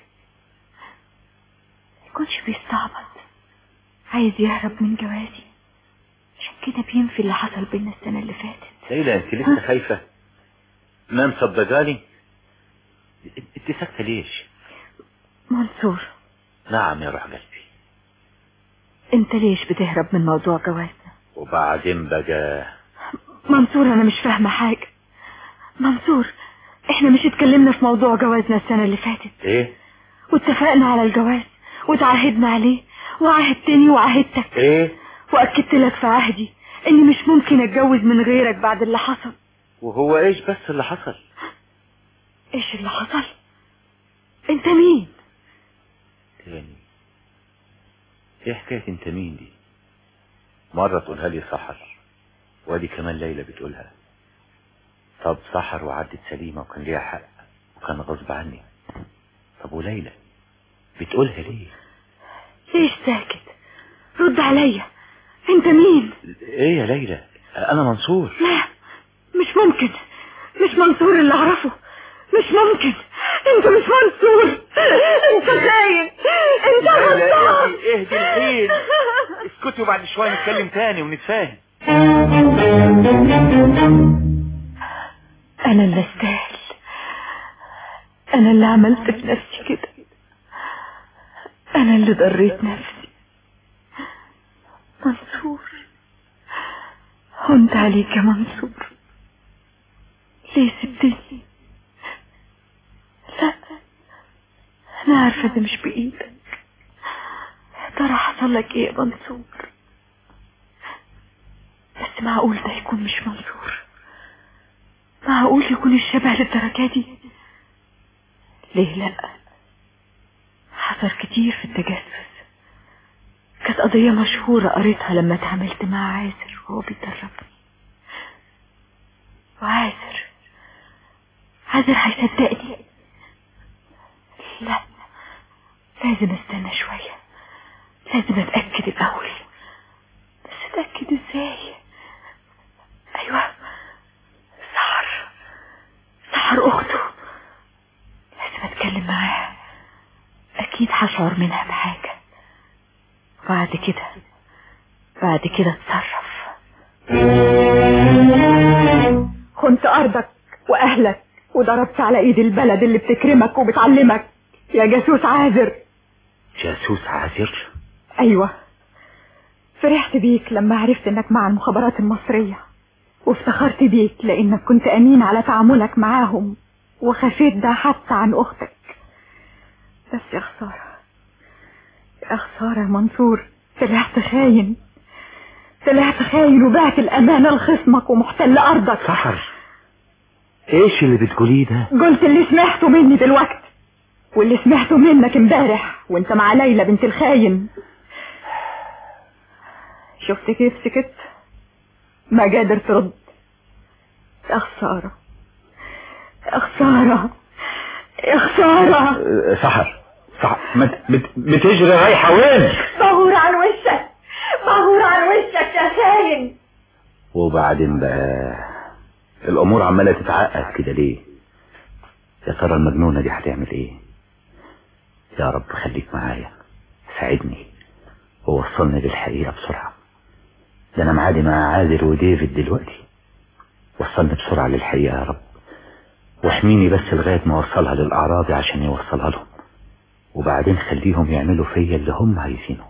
يكونش بيستعبط عايز يهرب من جوازي، عشان كده بينفي اللي حصل بينا السنة اللي فاتت. ليلى انت لسه خايفة؟ ما مصدقاني؟ انت ساكتة ليش؟ منصور. نعم يا روح قلبي. انت ليش بتهرب من موضوع جوازنا؟ وبعدين بقى منصور انا مش فاهمة حاجة. منصور احنا مش اتكلمنا في موضوع جوازنا السنة اللي فاتت؟ ايه؟ واتفقنا على الجواز وتعهدنا عليه، وعهدتني وعهدتك. ايه؟ واكدت لك في عهدي اني مش ممكن اتجوز من غيرك بعد اللي حصل. وهو ايش بس اللي حصل؟ ايش اللي حصل؟ انت مين؟ تاني ايه حكاية انت مين دي؟ مرة تقولها لي سحر، وادي كمان ليلى بتقولها. طب سحر وعدت سليمة وكان ليها حق وكان غصب عني. طب وليلى بتقولها ليه؟ ليش ساكت؟ رد عليا، انت مين؟ ايه يا ليلى؟ انا منصور. لا مش ممكن، مش منصور اللي اعرفه، مش ممكن. انت مش منصور، انت خاين، انت غلطان. اهدي الحين، اسكتي وبعد شوية نتكلم تاني ونتفاهم. انا اللي استاهل، انا اللي عملت في نفسي كده، انا اللي ضريت نفسي. منصور هنت عليك يا منصور، ليه سبتني؟ لا انا عارفة ده مش بايدك. يا ترى حصل لك ايه يا منصور؟ بس معقول ده يكون مش منصور؟ معقول يكون الشبه للدرجة دي؟ ليه لا؟ حصل كتير في التجسس، كانت قضية مشهورة قريتها لما اتعاملت مع عازر وهو بيدربني. وعازر هيصدقني؟ لا لازم استنى شوية، لازم اتأكد الاول. بس اتأكد ازاي؟ ايوه سحر اخته، لازم اتكلم معاها، اكيد هشعر منها بحاجة. بعد كده اتصرف. خنت ارضك واهلك وضربت على ايد البلد اللي بتكرمك وبتعلمك يا جاسوس عازر. جاسوس عازر؟ ايوه، فرحت بيك لما عرفت انك مع المخابرات المصرية، وافتخرت بيك لانك كنت امين على تعاملك معاهم، وخفيت ده حتى عن اختك. بس يا خسارة يا منصور، طلعت خاين وبعت الامانة لخصمك ومحتل ارضك. سحر ايش اللي بتقوليه ده؟ قلت اللي سمعته مني دلوقتي واللي سمعته منك امبارح وانت مع ليلى بنت الخاين. شفت كيف سكت؟ ما قادر ترد. يا خسارة سحر بتجري رايحة وين؟ بغور عن وشك يا خاين. وبعدين بقى الامور عمالة تتعقد كده ليه؟ يا ترى المجنونة دي هتعمل ايه؟ يا رب خليك معايا، ساعدني ووصلني للحقيقة بسرعة. ده انا معادي مع عازر وديفيد دلوقتي، وصلني بسرعة للحقيقة يا رب، واحميني بس لغاية ما اوصلها للأعراضي عشان يوصلها لهم، وبعدين خليهم يعملوا فيا اللي هم عايزينه.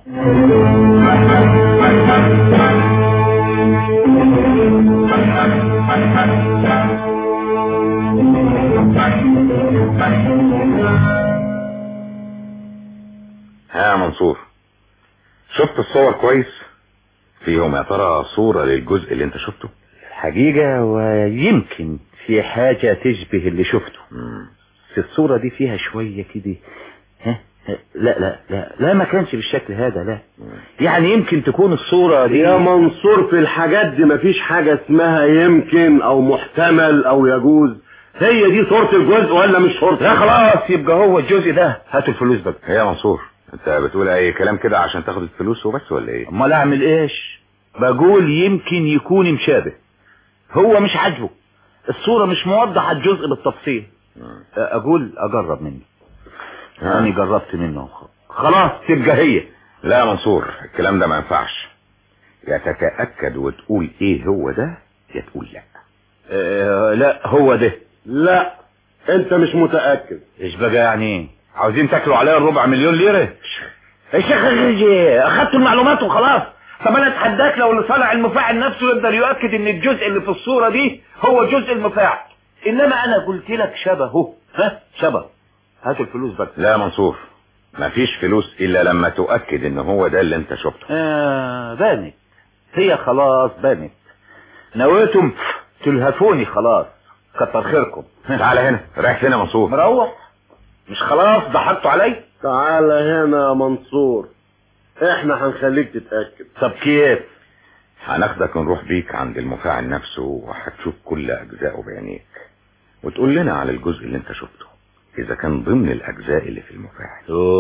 ها يا منصور، شفت الصور كويس؟ فيهم يا ترى صورة للجزء اللي انت شفته؟ الحقيقة ويمكن في حاجة تشبه اللي شفته. في الصورة دي فيها شوية كده. لا لا لا لا، ما كانش بالشكل هذا. لا يعني يمكن تكون الصورة دي. يا منصور في الحاجات دي مفيش حاجة اسمها يمكن او محتمل او يجوز. هي دي صورة الجزء ولا مش صورة؟ لا خلاص، يبقى هو الجزء ده. هاتوا الفلوس بقى. يا منصور انت بتقول اي كلام كده عشان تاخد الفلوس وبس ولا ايه؟ امال اعمل ايش؟ بقول يمكن يكون مشابه. هو مش عاجبه الصورة، مش موضحة الجزء بالتفصيل. اقول اجرب منه. انا جربت منه خلاص تبقى هي. لا يا منصور، الكلام ده ما ينفعش. يا تتأكد وتقول ايه هو ده، يا تقول لا. لا هو ده. لا انت مش متأكد. ايش بقى يعني ايه؟ عاوزين تاكلوا عليا 4 مليون ليرة؟ يا شيخ اخدت المعلومات وخلاص. طب انا اتحداك لو اللي صالح المفاعل نفسه يقدر يؤكد ان الجزء اللي في الصورة دي هو جزء المفاعل، انما انا قلت لك شبهه. شبه. هاتوا الفلوس بقى. لا يا منصور، مفيش فلوس الا لما تؤكد ان هو ده اللي انت شفته. بانت هي خلاص بانت. نويتم تلهفوني خلاص، كتر خيركم. تعال هنا. رايح فين يا منصور؟ مروح. مش خلاص ضحكتوا علي؟ تعال هنا يا منصور، احنا هنخليك تتأكد. طب كيف؟ هناخدك ونروح بيك عند المفاعل نفسه وهتشوف كل اجزائه بعينيك وتقول لنا على الجزء اللي انت شفته اذا كان ضمن الاجزاء اللي في المفاعل.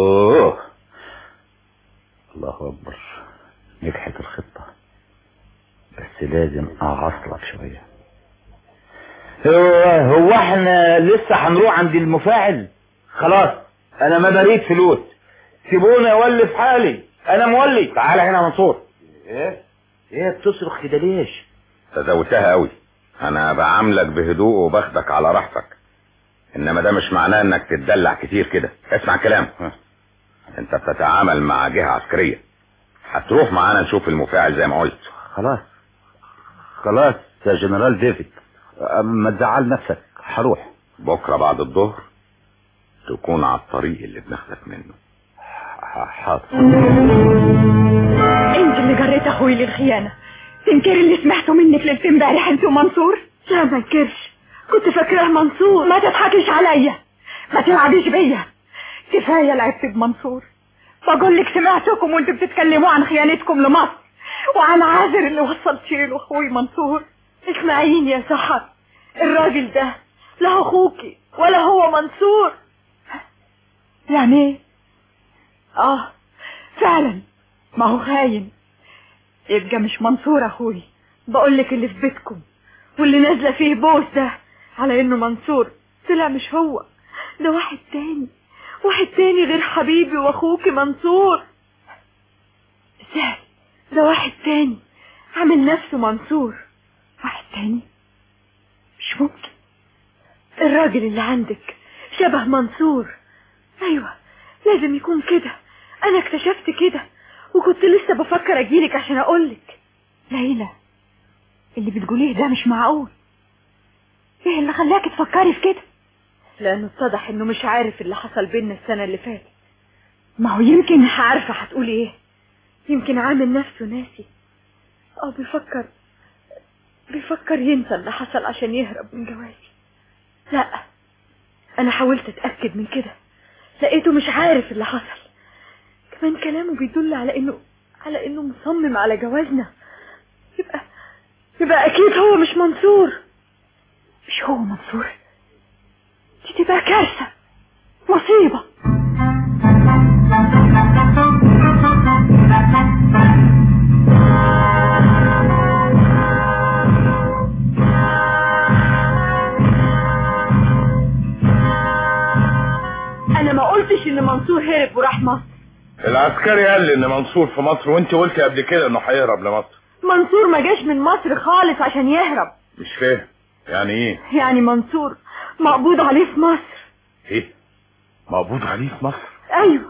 الله اكبر، نجحت الخطة، بس لازم اعصلك شوية. هو احنا لسه هنروح عند المفاعل؟ خلاص انا ما بريد فلوس، سيبوني اولف حالي، انا مولي. تعال هنا يا منصور. ايه بتصرخ كده ليش؟ تزودتها قوي. انا بعاملك بهدوء وباخدك على راحتك، انما ده مش معناه انك تتدلع كتير كده. اسمع كلام. انت بتتعامل مع جهة عسكرية، هتروح معانا نشوف المفاعل زي ما قلت. خلاص يا جنرال ديفيد، ما تزعل نفسك، هروح بكرة بعد الظهر تكون على الطريق اللي بناخدك منه. حاضر. انت اللي جريت اخوي للخيانة. تنكري اللي سمعته منك ليلة امبارح انت ومنصور؟ لا ما انكرش، كنت فاكراه منصور. ما تضحكيش عليا، ما تلعبيش بيا. كفاية لعبت بمنصور. بقول لك سمعتكم وانتوا بتتكلموا عن خيانتكم لمصر وعن عازر اللي وصلتي له اخوي منصور. اسمعيني يا سحر، الراجل ده لا اخوكي ولا هو منصور. يعني ايه؟ فعلا ما هو خاين. يبقى مش منصور اخوي. بقول لك اللي في بيتكم واللي نازله فيه بوس ده على انه منصور طلع مش هو، ده واحد تاني غير حبيبي واخوكي منصور. ازاي؟ ده واحد تاني عامل نفسه منصور. واحد تاني؟ مش ممكن. الراجل اللي عندك شبه منصور. ايوه لازم يكون كده، انا اكتشفت كده وكنت لسه بفكر اجيلك عشان اقولك. ليلى، اللي بتقوليه ده مش معقول. ايه اللي خلاك تفكري في كده؟ لانه اتضح انه مش عارف اللي حصل بينا السنة اللي فاتت. ما هو يمكن. عارفة هتقولي ايه؟ يمكن عامل نفسه ناسي او بيفكر ينسى اللي حصل عشان يهرب من جوازي. لا انا حاولت اتأكد من كده، لقيته مش عارف اللي حصل. كمان كلامه بيدل على انه مصمم على جوازنا. يبقى اكيد هو مش منصور. مش هو منصور؟ دي تبقى كارثة، مصيبة. انا ما قلتش ان منصور هرب وراح مصر. العسكري قال لي ان منصور في مصر، وانت قلتي قبل كده انه هيهرب لمصر. منصور ما جاش من مصر خالص عشان يهرب. مش فاهم يعني ايه؟ يعني منصور مقبوض عليه في مصر. ايه مقبوض عليه في مصر؟ ايوه.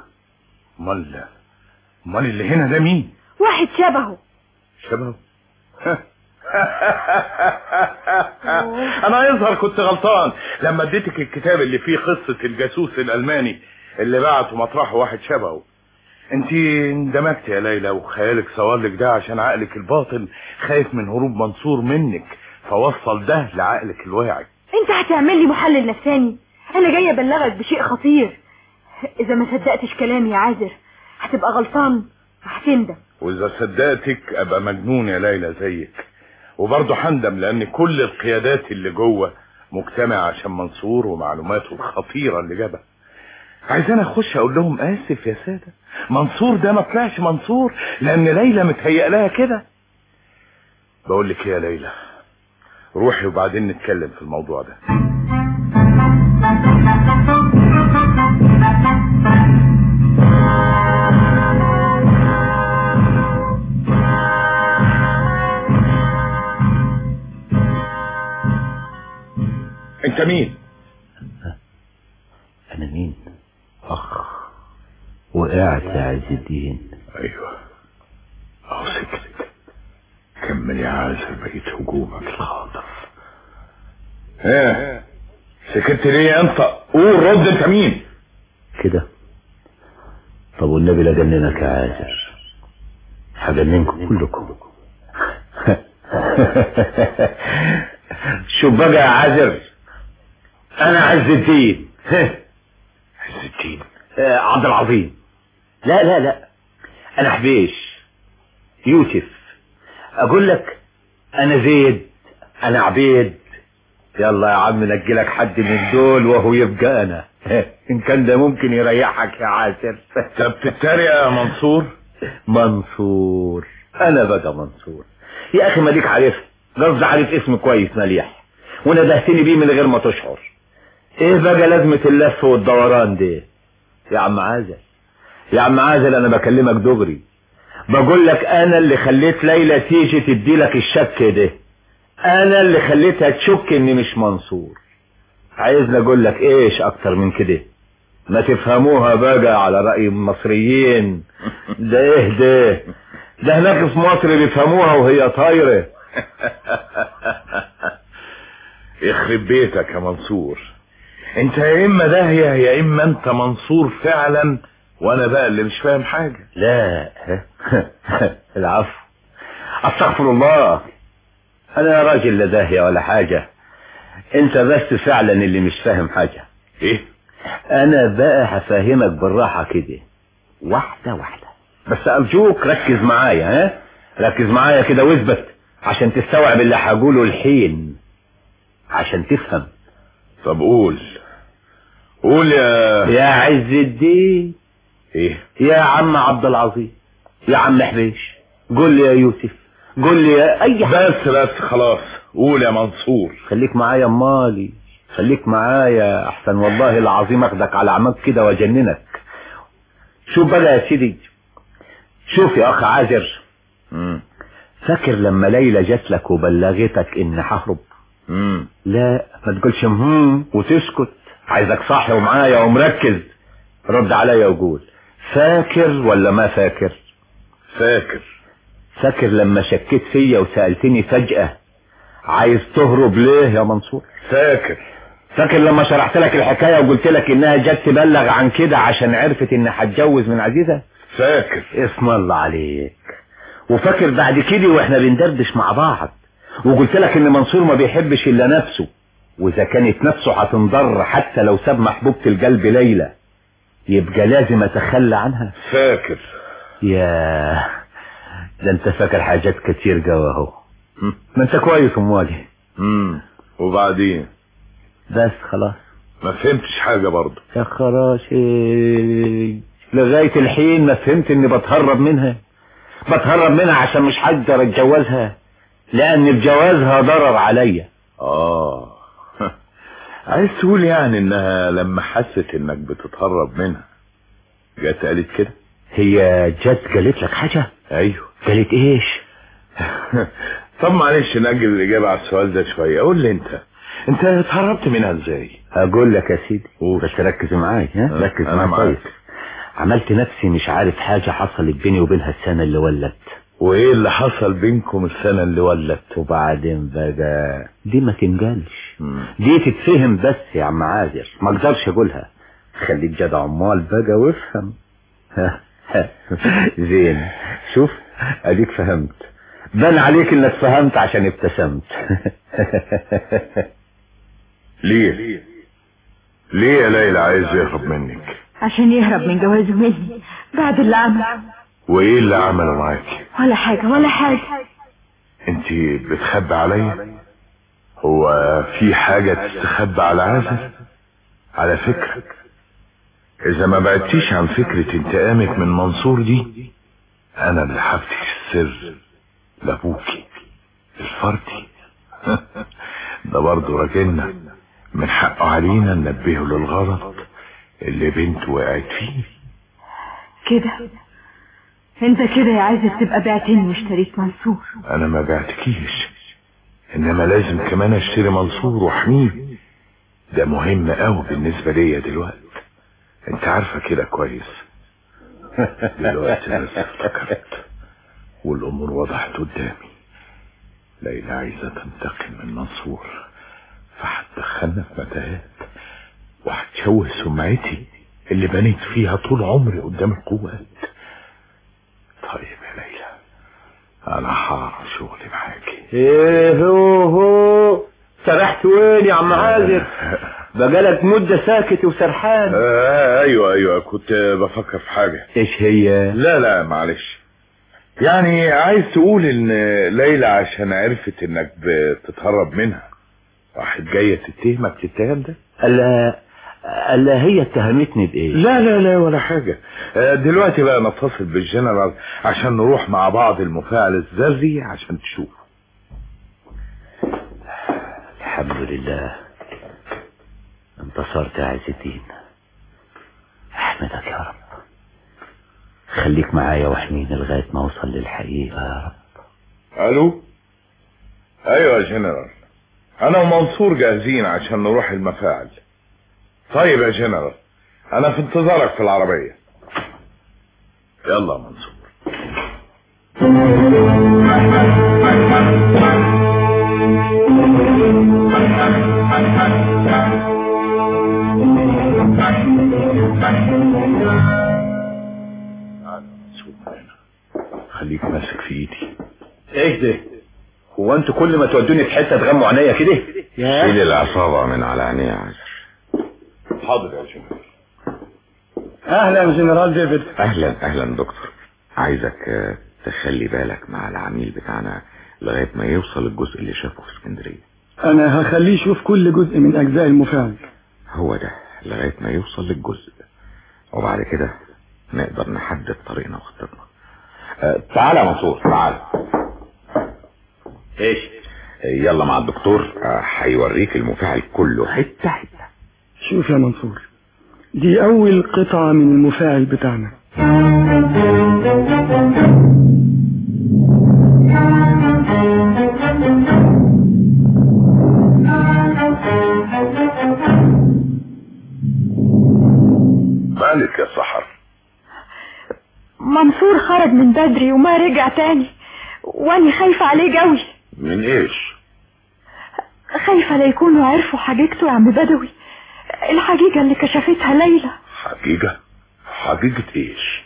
امال اللي هنا ده مين؟ واحد شبهه. شبهه؟ انا يظهر كنت غلطان لما اديتك الكتاب اللي فيه قصة الجاسوس الالماني اللي بعته مطرحه واحد شبهه. انت اندمجت يا ليلى وخيالك صورلك ده عشان عقلك الباطن خايف من هروب منصور منك، فوصل ده لعقلك الواعي. انت هتعمل لي محلل نفساني؟ انا جاي ابلغك بشيء خطير. اذا ما صدقتش كلامي يا عازر هتبقى غلطان وهتندم. واذا صدقتك ابقى مجنون يا ليلى زيك، وبرضه هندم لان كل القيادات اللي جوه مجتمع عشان منصور ومعلوماته الخطيرة اللي جابها. عايزانا اخش اقول لهم اسف يا سادة، منصور ده ما طلعش منصور لان ليلى متهيأ لها كده. بقول لك يا ليلى روحي وبعدين نتكلم في الموضوع ده. انت مين؟ انا مين؟ اخ وقعت يا عز الدين. ايوه اهو سكتك. كمل يا عازر بقيت هجومك الخاطف. ايه سكت ليه انت؟ قول رد، انت مين؟ كده طب والنبي لا جننك يا عازر، هجننكم كلكم. شوف بقى يا عازر، انا عز الدين. عز الدين عبد العظيم. لا لا لا انا حبيش يوسف. اقول لك انا زيد، انا عبيد. يلا يا عم نجلك حد من دول وهو يبقى انا. ان كان ده ممكن يريحك يا عاسر. طب تتريق يا منصور؟ منصور؟ انا بقى منصور يا اخي؟ ماليك عارف، قصدي عارف اسم كويس مليح وندهتني بيه من غير ما تشعر. ايه بقى لازمة اللف والدوران دي يا عم عازل؟ يا عم عازل انا بكلمك دغري، بقول لك انا اللي خليت ليلى تيجي تدي لك الشك ده، انا اللي خليتها تشك اني مش منصور. عايزني اقول لك ايش اكتر من كده؟ ما تفهموها بقى على رأي المصريين. ده ايه ده هناك في مصر بيفهموها وهي طايرة. يخرب بيتك يا منصور، انت يا اما داهية يا اما انت منصور فعلا وانا بقى اللي مش فاهم حاجة. لا العفو، استغفر الله، انا يا راجل لا داهية ولا حاجة، انت بس فعلا اللي مش فاهم حاجة. ايه؟ انا بقى هفهمك بالراحة كده واحدة واحدة، بس ارجوك ركز معايا. ركز معايا كده واثبت عشان تستوعب اللي هقوله الحين عشان تفهم. طب قول يا عز الدين. ايه يا عم عبد العظيم، يا عم حبيش، قول لي يا يوسف، قول لي يا اي حاجة. بس خلاص قول يا منصور. خليك معايا مالي، خليك معايا احسن والله العظيم اخدك على عمك كده واجننك. شوف بقى يا سيدي، شوف يا اخ عازر، فاكر لما ليلى جات لك وبلغتك ان ههرب؟ لا ما تقولش وتسكت، عايزك صاحي ومعايا ومركز. رد عليا وقول فاكر ولا ما فاكر؟ فاكر لما شكيت فيا وسألتني فجأة عايز تهرب ليه يا منصور؟ فاكر لما شرحت لك الحكاية وقلت لك انها جت تبلغ عن كده عشان عرفت ان هتجوز من عزيزة؟ اسم الله عليك. وفاكر بعد كده واحنا بندردش مع بعض وقلت لك ان منصور ما بيحبش الا نفسه، واذا كانت نفسه هتنضر حتى لو ساب محبوبة القلب ليلى يبقى لازم اتخلى عنها؟ يا ده انت فاكر حاجات كتير جوا اهو. ما انت كويس اموالي. وبعدين؟ بس خلاص ما فهمتش حاجة برضه يا خراشي. لغاية الحين ما فهمت اني بتهرب منها عشان مش هقدر اتجوزها لان بجوازها ضرر عليا. عايز تقول يعني انها لما حست انك بتتهرب منها جت قالت كده؟ هي جت قالت لك حاجة؟ ايوه. قالت ايش؟ طب معلش نأجل الاجابة على السؤال ده شوية. قول لي انت اتهربت منها ازاي؟ اقول لك يا سيدي بس ركز معايا. ركز معايا كويس. عملت نفسي مش عارف حاجة حصلت بيني وبينها السنة اللي ولت وايه اللي حصل بينكم السنة اللي ولت؟ وبعدين بقى دي ما تنجلش، دي تتفهم بس يا عم عازر، ما اقدرش اقولها. خليك جدع عمال بقى وافهم. زين، شوف اديك فهمت، بان عليك انك فهمت عشان ابتسمت. ليه يا ليلى عايز يهرب منك؟ عشان يهرب من جوازه مني بعد اللي عمله. وايه اللي عمله معاكي؟ ولا حاجة ولا حاجة. انت بتخبي عليا؟ هو في حاجة تستخبى على عازر؟ على فكرة اذا ما بعدتيش عن فكرة انتقامك من منصور دي، انا اللي هفتح السر لابوكي الفردي. ده برضه راجلنا، من حقه علينا ننبهه للغلط اللي بنته وقعت فيه. كده انت كده يا عايز تبقى بعتني واشتريت منصور. انا ما بعتكيش، انما لازم كمان اشتري منصور واحميه. ده مهم قوي بالنسبة ليا دلوقتي، انت عارفة كده كويس. دلوقتي بس افتكرت والامور وضحت قدامي. ليلى عايزة تنتقم من منصور، فهتدخلنا في متاهات وهتشوه سمعتي اللي بنيت فيها طول عمري قدام القوات. طيب يا ليلى، انا هعرف شغلي معاكي. ايه هو سرحت وين يا عم عازر؟ بقالك مدة ساكت وسرحان. ايوه كنت بفكر في حاجة. ايش هي؟ لا معلش، يعني عايز تقول ان ليلى عشان عرفت انك بتتهرب منها راحت جاية تتهمك الاتهام ده؟ الا هي اتهمتني بايه؟ لا ولا حاجة. دلوقتي بقى نتصل بالجنرال عشان نروح مع بعض المفاعل الذري عشان تشوف. الحمد لله انتصرت يا عز الدين، احمدك يا رب. خليك معايا واحميني لغاية ما اوصل للحقيقة يا رب. الو، ايوه يا جنرال، انا ومنصور جاهزين عشان نروح المفاعل. طيب يا جنرال، انا في انتظارك في العربية. يلا يا منصور. خليك ماسك في ايدي. ايش ده؟ هو انتوا كل ما تودوني في حته تغموا عينيا كده؟ شيل العصابة من على عينيه يا عازر. حاضر يا جنرال. اهلا جنرال ديفيد. اهلا دكتور. عايزك تخلي بالك مع العميل بتاعنا لغاية ما يوصل الجزء اللي شافه في اسكندرية. انا هخليه يشوف كل جزء من اجزاء المفاعل. هو ده لغاية ما يوصل للجزء، وبعد كده نقدر نحدد طريقنا وخطتنا. تعال يا منصور، تعال. ايش؟ يلا مع الدكتور، هيوريك المفاعل كله حتة حتة. شوف يا منصور، دي اول قطعة من المفاعل بتاعنا. مالك يا سحر؟ منصور خرج من بدري وما رجع تاني، واني خايفة عليه قوي. من ايش؟ خايفة لا يكونوا عرفوا حقيقته يا عم بدوي، الحقيقة اللي كشفتها ليلى. حقيقة ايش؟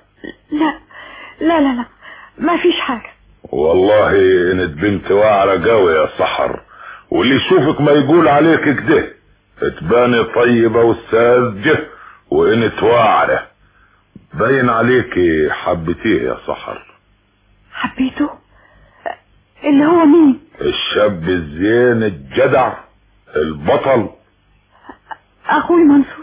لا ما فيش حاجة والله انت بنت واعرة قوي يا سحر، واللي يشوفك ما يقول عليك كده. تباني طيبة وساذجة وانت واعرة، باين عليك حبيتيه يا سحر. حبيته؟ اللي هو مين؟ الشاب الزين الجدع البطل، اخوي منصور.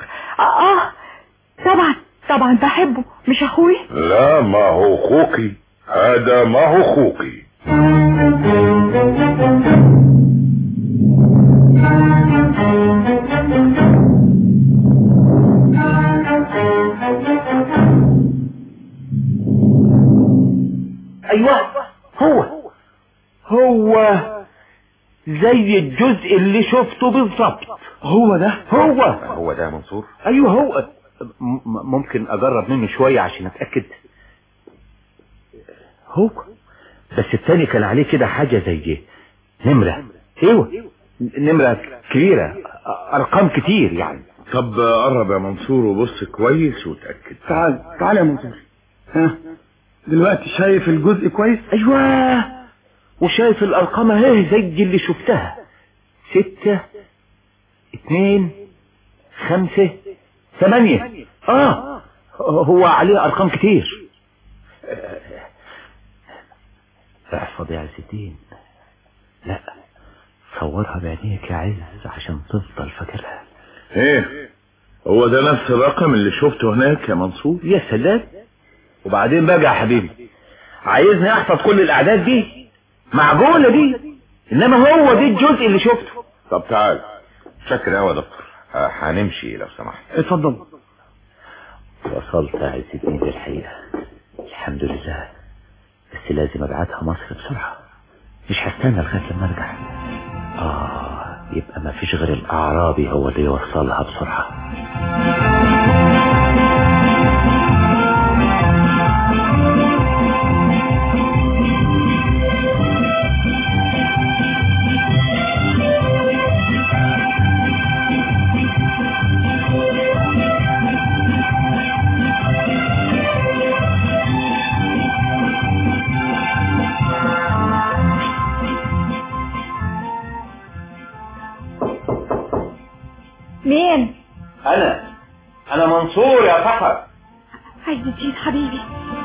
طبعا بحبه، مش اخوي. لا، ما هو اخوكي، هذا ما هو اخوكي. ايوه هو زي الجزء اللي شفته بالظبط. هو ده يا منصور. ايوه هو. ممكن اجرب منه شوية عشان اتأكد. هو بس التاني كان عليه كده حاجة زي نمرة. ايوه نمرة كبيرة، ارقام كتير يعني. طب قرب يا منصور وبص كويس وتأكد. تعال يا منصور. ها دلوقتي شايف الجزء كويس؟ ايوه وشايف الارقام اهي زي اللي شفتها. 6 2 5 8. هو عليه ارقام كتير. احفظ يا عز الدين. لا صورها بعينيك يا عز عشان تفضل فاكرها. ايه هو ده نفس الرقم اللي شفته هناك يا منصور؟ يا سلام. وبعدين بقى يا حبيبي عايزني احفظ كل الاعداد دي؟ معقولة دي؟ انما هو دي الجزء اللي شفته. طب تعال. شكرا يا دكتور. هنمشي لو سمحت. اتفضل. وصلت يا عز الدين الحقيقة الحمد لله، بس لازم ابعتها مصر بسرعة، مش هستنى لغاية لما ارجع. يبقى ما فيش غير الاعرابي هو اللي يوصلها بسرعة. مين؟ انا منصور يا سحر. عز الدين حبيبي،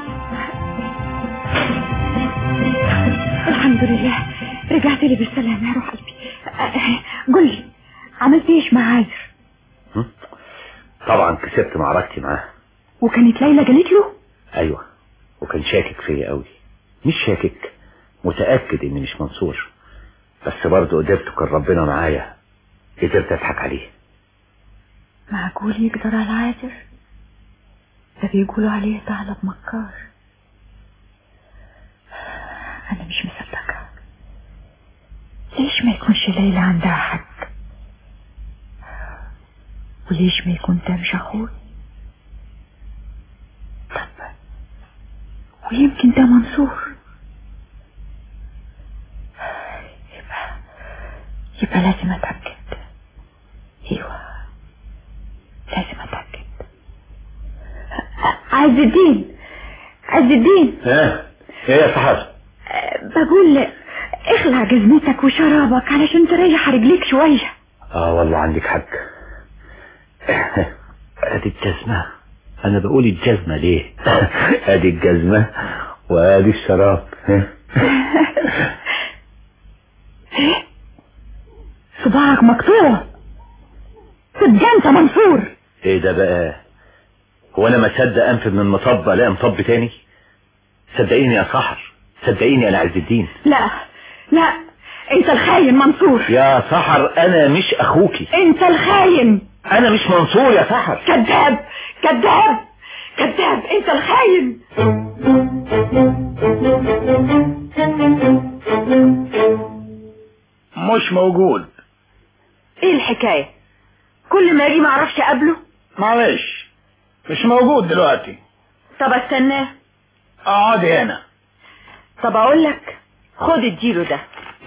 الحمد لله رجعت لي بالسلامة يا روح قلبي. قل لي عملت ايش مع عازر؟ طبعا كسبت معركتي معاه. وكانت ليلى قالت له؟ ايوه وكان شاكك فيا قوي. مش شاكك، متأكد اني مش منصور، بس برضه قدرت كان ربنا معايا، قدرت اضحك عليه. معقول يقدر على عازر؟ ده بيقولوا عليه ثعلب مكار. انا مش مصدقة. ليش ما يكونش ليلى عندها حق؟ وليش ما يكون ده مش اخوي؟ طب ويمكن ده منصور. يبقى لازم اتأكد. ايوه لازم اتأكد. عز الدين ايه يا سحر؟ بقول اخلع جزمتك وشرابك علشان تريح رجليك شوية. والله عندك حق. ادي الجزمة. انا بقول الجزمة ليه؟ ادي الجزمة وادي الشراب. صباعك مقطوع. تبقى انت منصور. ايه ده بقى؟ هو انا ما صدق انفذ من مطب الاقي مطب تاني؟ صدقيني يا سحر، صدقيني انا عز الدين. لا انت الخاين منصور. يا سحر انا مش اخوكي. انت الخاين. انا مش منصور يا سحر. كذاب انت الخاين. مش موجود. ايه الحكاية؟ كل ما اجي ما اعرفش اقابله. معلش مش موجود دلوقتي. طب استناه. اقعدي هنا. طب اقول لك خد اديله ده.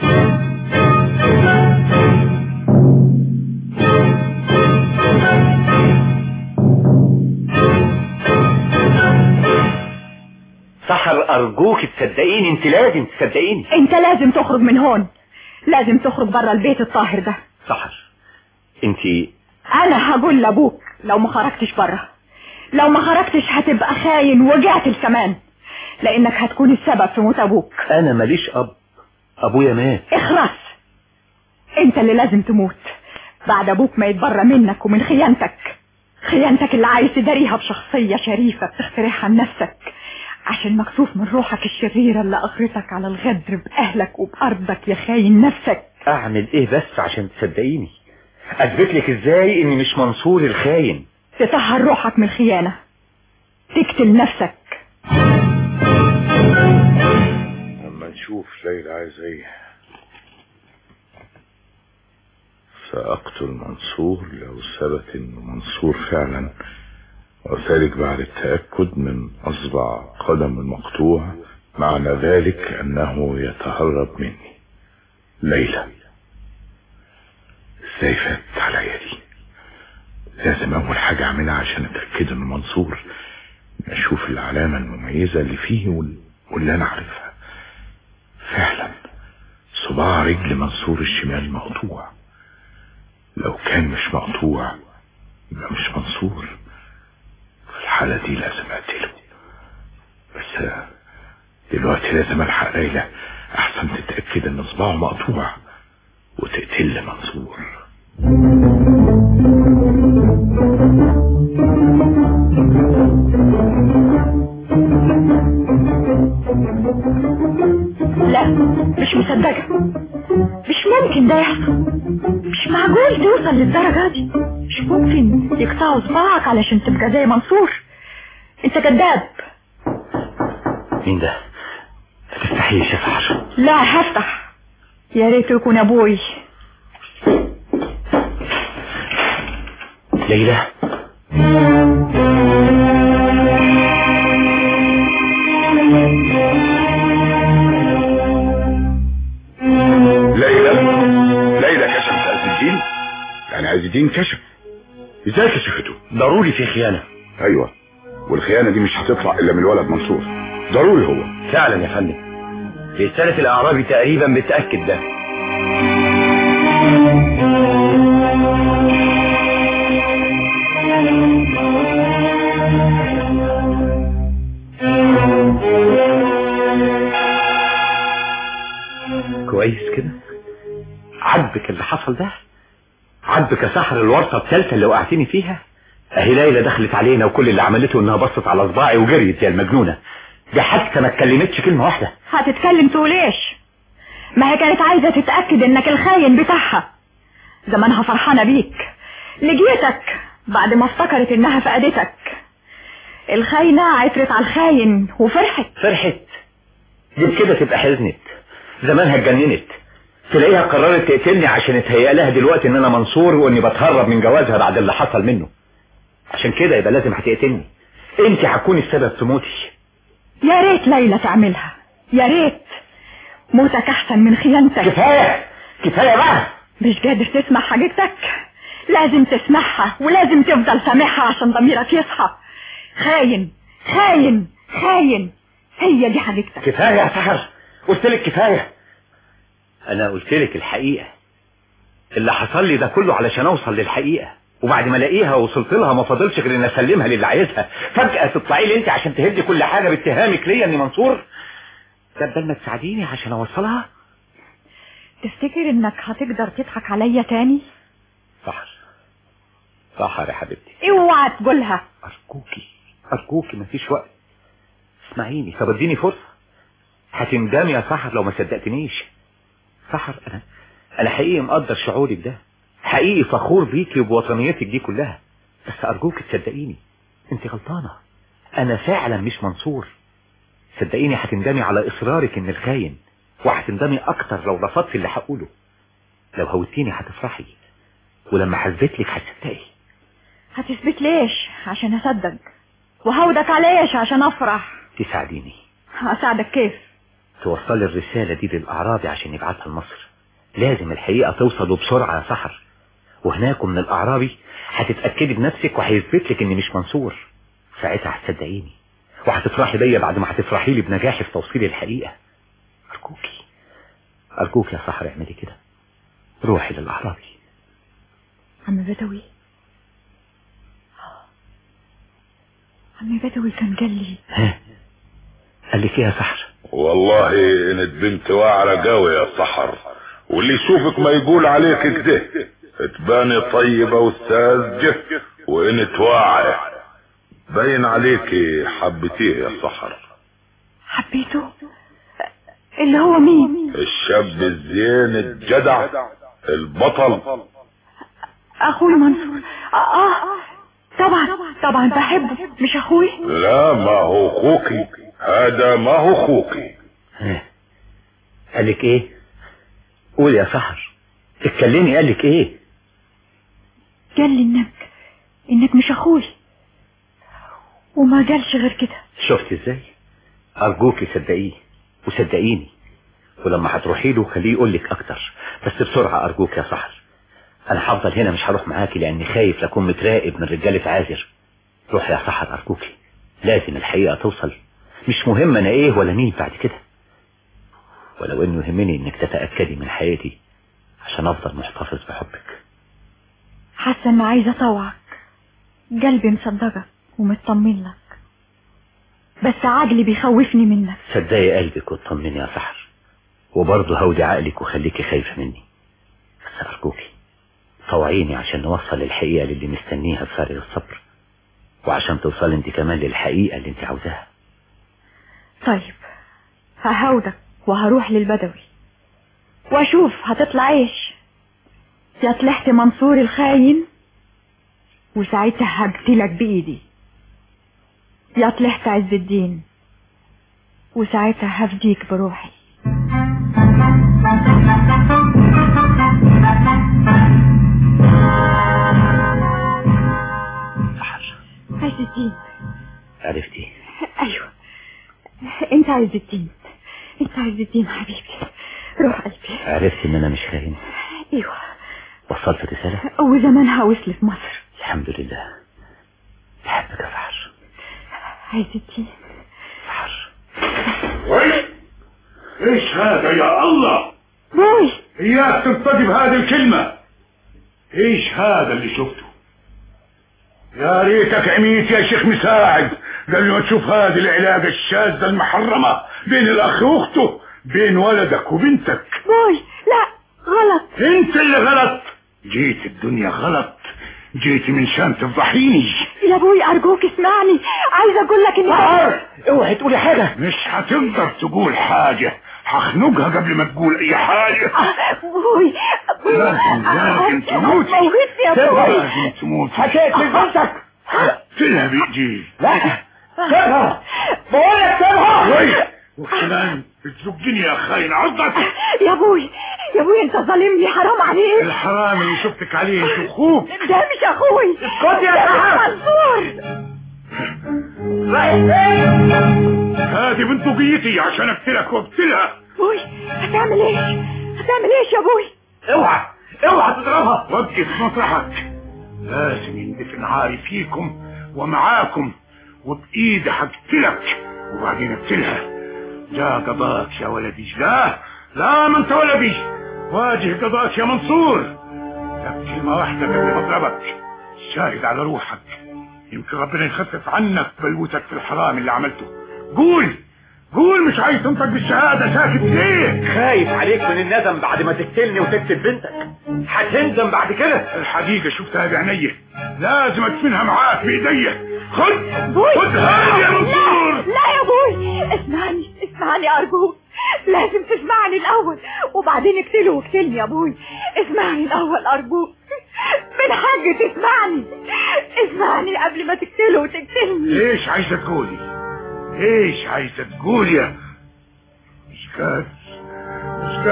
سحر ارجوك تصدقيني، انت لازم تصدقيني. انت لازم تخرج من هون، لازم تخرج برا البيت الطاهر ده. سحر انت. انا هقول لابوك لو ما خرجتش برا. لو ما خرجتش هتبقى خاين وقاتل كمان، لانك هتكون السبب في موت ابوك. انا ماليش اب، ابويا مات. اخرس. انت اللي لازم تموت بعد ابوك ما يتبرى منك ومن خيانتك اللي عايز تداريها بشخصية شريفة بتخترعها لنفسك عشان مكسوف من روحك الشريرة اللي اغرتك على الغدر باهلك وبارضك يا خاين نفسك. اعمل ايه بس عشان تصدقيني؟ اثبت لك ازاي اني مش منصور الخاين؟ تطهر روحك من الخيانة، تقتل نفسك. لما نشوف ليلى عايز ايه. سأقتل منصور لو ثبت انه منصور فعلا، وذلك بعد التأكد من اصبع قدم المقطوع معنى ذلك انه يتهرب مني. ليلى، ازاي فاتت عليا دي؟ لازم اول حاجة اعملها عشان اتأكد ان منصور، اشوف العلامة المميزة اللي فيه واللي انا عارفها. فعلا صباع رجل منصور الشمال مقطوع. لو كان مش مقطوع يبقى مش منصور. في الحالة دي لازم اقتله. بس دلوقتي لازم الحق ليلى احسن تتأكد ان صباعه مقطوع وتقتل منصور. لا، مش مصدقة. مش ممكن ده يحصل. مش معقول توصل للدرجة دي. مش ممكن يقطعوا صباعك علشان تبقى زي منصور. انت كذاب. مين ده؟ تستحيش يا سحر. لا هفتح. يا ريت يكون ابوي. ليلى، ليلى كشفت عز الدين. يعني عز الدين كشف؟ ازاي كشفته؟ ضروري في خيانة. ايوه، والخيانة دي مش هتطلع الا من الولد منصور. ضروري هو. فعلا يا فندم، رسالة الاعرابي تقريبا بتأكد ده. كويس كده؟ عجبك اللي حصل ده؟ عجبك يا سحر الورطة الثالثة اللي وقعتني فيها؟ اهي ليلى دخلت علينا وكل اللي عملته انها بصت على صباعي وجريت زي المجنونة. دي حتى ما اتكلمتش كلمة واحدة. هتتكلم تقول ايش؟ ما هي كانت عايزة تتأكد انك الخاين بتاعها. زمانها فرحانة بيك. لجيتك بعد ما افتكرت انها فقدتك. الخاينة عثرت على الخاين وفرحت. فرحت؟ دي بكده تبقى حزنت. زمانها اتجننت. تلاقيها قررت تقتلني عشان اتهيأ لها دلوقتي ان انا منصور واني بتهرب من جوازها بعد اللي حصل منه. عشان كده يبقى لازم هتقتلني. انت هتكوني السبب في موتي. يا ريت ليلى تعملها. يا ريت. موتك احسن من خيانتك. كفاية كفاية بقى. مش قادر تسمع حاجتك؟ لازم تسمعها ولازم تفضل سامعها عشان ضميرك يصحى. خاين خاين خاين، هي دي حاجتك. كفاية يا سحر، قلت لك كفاية. انا قلت لك الحقيقة. اللي حصل لي ده كله علشان اوصل للحقيقة، وبعد ما الاقيها ووصلت لها ما فاضلش غير ان اسلمها للي عايزها. فجأة تطلعي لي انت عشان تهدي كل حاجة باتهامك ليا اني منصور. ده بدل ما تساعديني عشان اوصلها. تفتكر انك هتقدر تضحك عليا تاني؟ سحر يا حبيبتي، اوعى تقولها. ارجوكي مفيش وقت. اسمعيني، طب اديني فرصة. هتندمي يا سحر لو ما صدقتنيش. سحر، انا حقيقي مقدر شعورك ده، حقيقي فخور بيكي وبوطنيتك دي كلها، بس ارجوك تصدقيني، انت غلطانة. انا فعلا مش منصور. صدقيني هتندمي على اصرارك ان الخاين، وهتندمي اكتر لو رفضت اللي هقوله. لو هوتيني هتفرحي، ولما حثبت لك هتصدقي. هتثبت ليش عشان اصدق؟ وهودك عليش عشان افرح؟ تساعديني. اساعدك كيف؟ توصلي الرسالة دي للاعرابي عشان يبعتها لمصر. لازم الحقيقة توصل بسرعة يا سحر، وهناك من الاعرابي هتتأكدي بنفسك وهيثبت لك اني مش منصور. ساعتها هتصدقيني وهتفرحي بيا بعد ما هتفرحي لي بنجاحي في توصيل الحقيقة. ارجوكي يا سحر اعملي كده. روحي للاعرابي. عم بدوي كان قال لي. قال لك ايه يا سحر؟ والله انت بنت واعرة قوي يا سحر، واللي يشوفك ما يقول عليك كده. تباني طيبة وساذجة وانت واعية، باين عليك حبيتيه يا سحر. حبيته؟ اللي هو مين؟ الشاب الزين الجدع البطل، اخوي منصور. طبعا بحبه، مش اخوي. لا، ما هو اخوكي، هذا ما هو اخوكي. قالك ايه؟ قول يا سحر، اتكلمي. قالك ايه؟ قال لي انك مش اخوي، وما قالش غير كده. شفت ازاي؟ ارجوكي صدقيه. وصدقيني، ولما هتروحي له خليه يقول لك اكتر. بس بسرعة ارجوك يا سحر، انا هفضل هنا مش هروح معاكي لاني خايف لاكون متراقب من رجالة عازر. روح يا سحر ارجوكي، لازم الحقيقة توصل. مش مهم انا ايه ولا مين بعد كده، ولو انه يهمني انك تتأكدي من حياتي عشان افضل محتفظ بحبك. حاسة اني عايزة اطوعك، قلبي مصدقك ومطمن لك، بس عقلي بيخوفني منك. صدقي قلبك واطمني يا سحر، وبرضه هودي عقلك وخليكي خايفة مني. بس ارجوكي طوعيني عشان نوصل الحقيقة للي مستنيها بفارغ الصبر، وعشان توصل انت كمان للحقيقة اللي انت عاوزاها. طيب ههودك وهروح للبدوي واشوف هتطلع ايش. يا طلعت منصور الخاين وساعتها هقتلك بايدي، يا طلعت عز الدين وساعتها هفديك بروحي. عز الدين. عرفتي؟ ايوه انت عز الدين، انت عز الدين حبيبي، روح قلبي. عرفت ان انا مش خاين؟ ايوه. وصلت رسالة؟ وزمانها وصلت مصر. الحمد لله. بحبك يا سحر. عز الدين. سحر. ايش هذا يا الله؟ بوي اياك تنطقي بهذه الكلمة. ايش هذا اللي شفته؟ يا ريتك عميت يا شيخ مساعد قبل ما تشوف هذه العلاقة الشاذة المحرمة بين الاخ واخته، بين ولدك وبنتك. بوي لا غلط. انت اللي غلط، جيت الدنيا غلط، جيت من شان تفضحيني. يا بوي ارجوك اسمعني، عايزه اقول لك ان اوعي تقولي حاجة. مش هتقدر تقول حاجة، هخنقها قبل ما تقول اي حاجة. بوي لازم تموت. موتني يا بوي. لازم تموت. حكيت من بنتك. سيبها بإيدي. لا سيبها، بقول لك سيبها. وكمان بتزقني يا خاين عضك. يا بوي يا بوي انت ظالمني، حرام عليك. الحرام اللي شفتك عليه شو اخوك. ده مش اخوي. اسكت يا سحر. منصور. رايح فين؟ هذه بنطقيتي عشان اقتلك واقتلها. بوي هتعمل ايش؟ هتعمل ايش يا بوي؟ اوعى تضربها. وقف مطرحك، لازم يندفن عاري فيكم ومعاكم، وبايدي هقتلك وبعدين اقتلها. لا قضاك يا ولدي، لا ما انت ولدي، واجه قضاك يا منصور. لك كلمة واحدة قبل ما اضربك، شاهد على روحك، يمكن ربنا يخفف عنك بلوتك في الحرام اللي عملته. قول مش عايز تنطق بالشهادة، ساكت ليه؟ خايف عليك من الندم بعد ما تقتلني وتقتل بنتك، هتندم بعد كده. الحقيقة شفتها بعيني، لازم ادفنها معاك بايديا. خد بوي خد هذه يا منصور. لا يا بوي اسمعني ارجوك، لازم تسمعني الاول وبعدين اقتله واقتلني يا بوي. اسمعني الاول ارجوك، من حقك اسمعني قبل ما تقتله وتقتلني. ايش عايزة تقولي؟ مش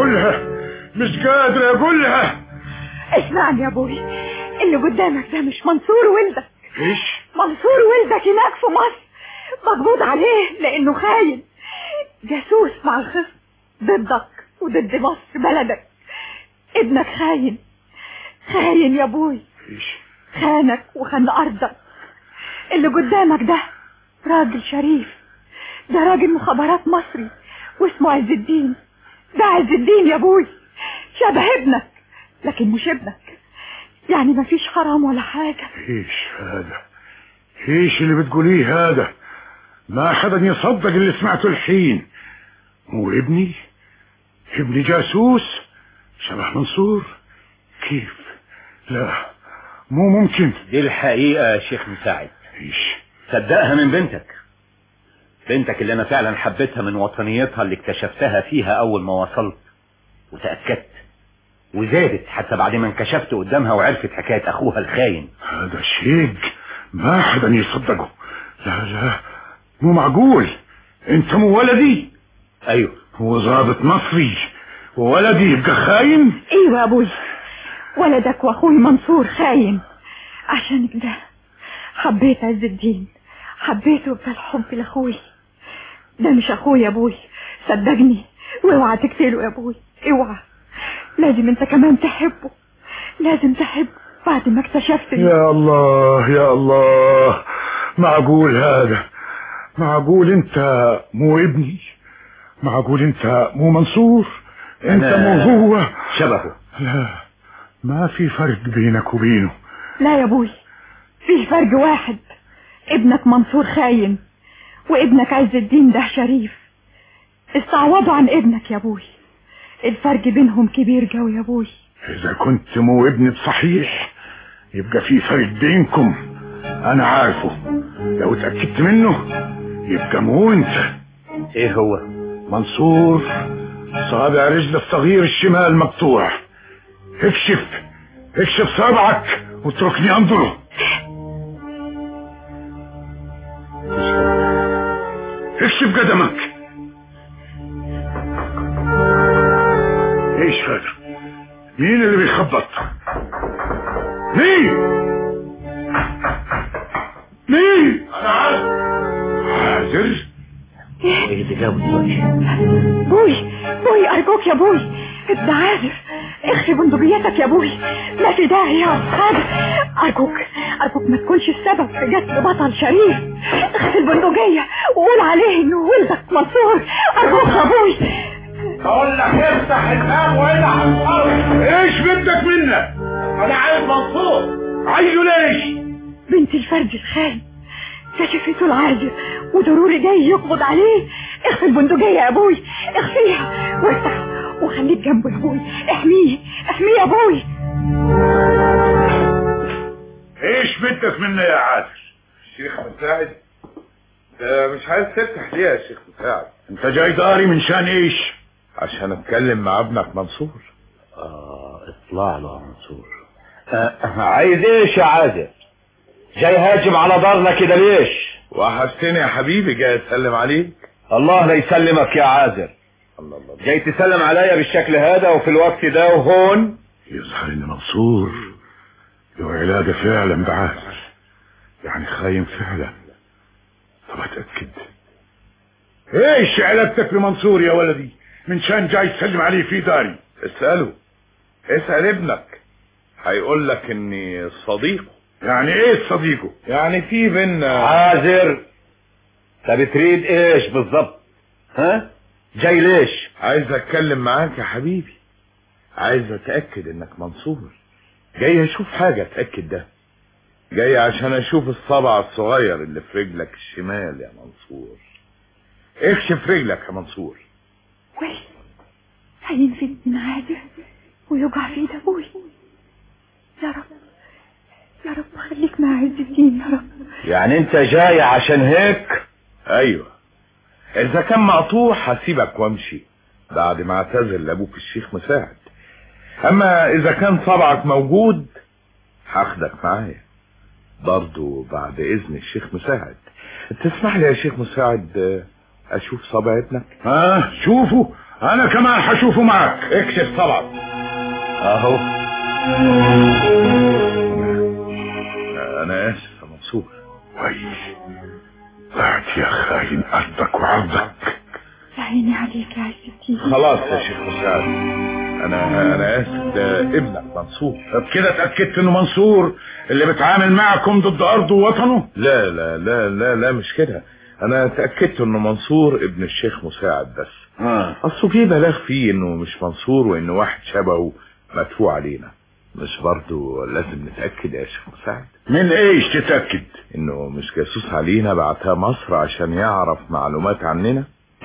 قادر اقولها. اسمعني يا بوي، اللي قدامك ده مش منصور ولدك. ايش؟ منصور ولدك هناك في مصر مقبوض عليه لانه خاين، جاسوس مع الخصم ضدك وضد مصر بلدك. ابنك خاين يا بوي. ايش؟ خانك وخان ارضك. اللي قدامك ده راجل شريف، ده راجل مخابرات مصري واسمه عز الدين. ده عز الدين يا بوي، شبه ابنك لكن مش ابنك، يعني مفيش حرام ولا حاجة. ايش هذا؟ ايش اللي بتقوليه هذا؟ ما حدا يصدق اللي سمعته الحين. هو ابني جاسوس شبه منصور؟ كيف؟ لا مو ممكن. دي الحقيقة يا شيخ مساعد. ايش؟ صدقها من بنتك اللي انا فعلا حبيتها من وطنيتها اللي اكتشفتها فيها اول ما وصلت وتأكدت، وزادت حتى بعد ما انكشفت قدامها وعرفت حكاية اخوها الخاين. هذا شيء ما حدا يصدقه. لا مو معقول. انت مو ولدي؟ ايوه. هو ضابط مصري وولدي يبقى خاين؟ ايوه يا ابوي، ولدك واخوي منصور خاين. عشان كده حبيت عز الدين، حبيته بالحب لاخوي. ده مش اخوي يا ابوي، صدقني واوعى تقتله يا ابوي، اوعى. لازم انت كمان تحبه، لازم تحبه بعد ما اكتشفت. يا الله يا الله، معقول هذا؟ معقول انت مو ابني؟ معقول انت مو منصور؟ انت مو هو شبهه؟ لا، ما في فرق بينك وبينه. لا يا ابوي، في فرق واحد. ابنك منصور خاين، وابنك عز الدين ده شريف. استعوضوا عن ابنك يا ابوي، الفرق بينهم كبير قوي يا ابوي. اذا كنت مو ابني بصحيح يبقى في فرق بينكم، انا عارفه. لو اتأكدت منه يبقى مو انت. ايه هو؟ منصور صابع رجل الصغير الشمال مقطوع. اكشف صابعك واتركني انظره. اكشف قدمك. ايش هذا؟ مين اللي بيخبط؟ مين؟ انا عازر. ايه اللي جابه دلوقتي؟ بوي ارجوك يا بوي، ده عازر. اخفي بندقيتك يا بوي، ما في داعي يا استاذ. ارجوك ما تكونش السبب في قتل بطل شريف. اخفي البندقية وقول عليه انه ولدك منصور. ارجوك يا بوي. اقول لك افتح الباب وانا هنصرف. ايش بدك منا؟ انا عايز منصور. عايزه ليش؟ بنت الفرج الخاين كشفته العاجر وضروري جاي يقبض عليه. اخفي البندقية يا ابوي، اخفيها وافتح وخليك جنبه يا ابوي. احميه يا ابوي. ايش بدك منا يا عادل؟ شيخ مساعد، ده مش عايز تفتح ليه يا شيخ مساعد؟ انت جاي داري من شان ايش؟ عشان اتكلم مع ابنك منصور. اطلع له يا منصور. عايز ايش يا عازر؟ جاي هاجم على دارنا كده ليش؟ وحشتني يا حبيبي، جاي اسلم عليك. الله لا يسلمك يا عازر. الله الله. جاي تسلم عليا بالشكل هذا وفي الوقت ده وهون؟ يظهر ان منصور له علاقة فعلا بعازر، يعني خاين فعلا. طب اتأكد. ايش علاقتك بمنصور يا ولدي من شان جاي تسلم عليه في داري؟ اسأله، اسأل ابنك، هيقول لك اني صديقه. يعني ايه صديقه؟ يعني في بينا. عازر، انت بتريد ايش بالظبط؟ ها؟ جاي ليش؟ عايز اتكلم معاك يا حبيبي، عايز اتأكد انك منصور. جاي اشوف حاجة اتأكد ده. جاي عشان اشوف الصبع الصغير اللي في رجلك الشمال يا منصور. اكشف رجلك يا منصور. ويش هينفد من عادل ويوقع في ايد ابوي. يا رب خليك مع عز الدين يا رب. يعني انت جاي عشان هيك؟ ايوه، اذا كان مقطوع هسيبك وامشي بعد ما اعتذر لابوك الشيخ مساعد. اما اذا كان صبعك موجود هاخدك معايا برضو بعد اذن الشيخ مساعد. تسمح لي يا شيخ مساعد اشوف صبع ابنك؟ شوفه، انا كمان هشوفه معك. اكشف صبعك اهو. انا اسف يا منصور. بعد يا خاين ارضك وعرضك. يا عيني عليك يا عز الدين. خلاص يا شيخ مساعد، انا اسف، ده ابنك منصور. طب كده اتأكدت انه منصور اللي بتعامل معكم ضد ارضه ووطنه؟ لا لا لا لا لا مش كده، انا اتأكدت انه منصور ابن الشيخ مساعد بس. اصله في بلاغ فيه انه مش منصور وانه واحد شبهه مدفوع علينا. مش برضو لازم نتأكد يا شيخ مساعد؟ من ايش تتأكد؟ انه مش جاسوس علينا بعتها مصر عشان يعرف معلومات عننا.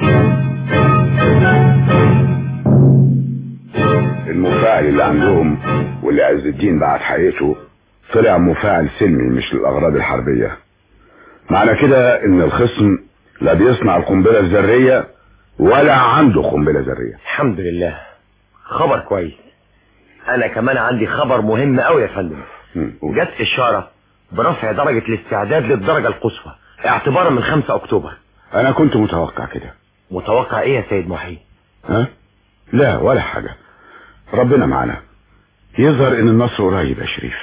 المفاعل اللي عندهم واللي عز الدين بعت حقيقته طلع مفاعل سلمي مش للأغراض الحربية. معنى كده ان الخصم لا بيصنع القنبلة الذرية ولا عنده قنبلة ذرية. الحمد لله، خبر كويس. انا كمان عندي خبر مهم قوي يا فندم. جت اشارة برفع درجة الاستعداد للدرجة القصوى اعتبارا من 5 اكتوبر. انا كنت متوقع كده. متوقع ايه يا سيد محي؟ لا ولا حاجة، ربنا معنا. يظهر ان النصر قريب يا شريف.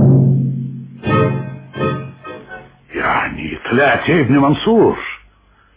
يعني طلعت ابن منصور؟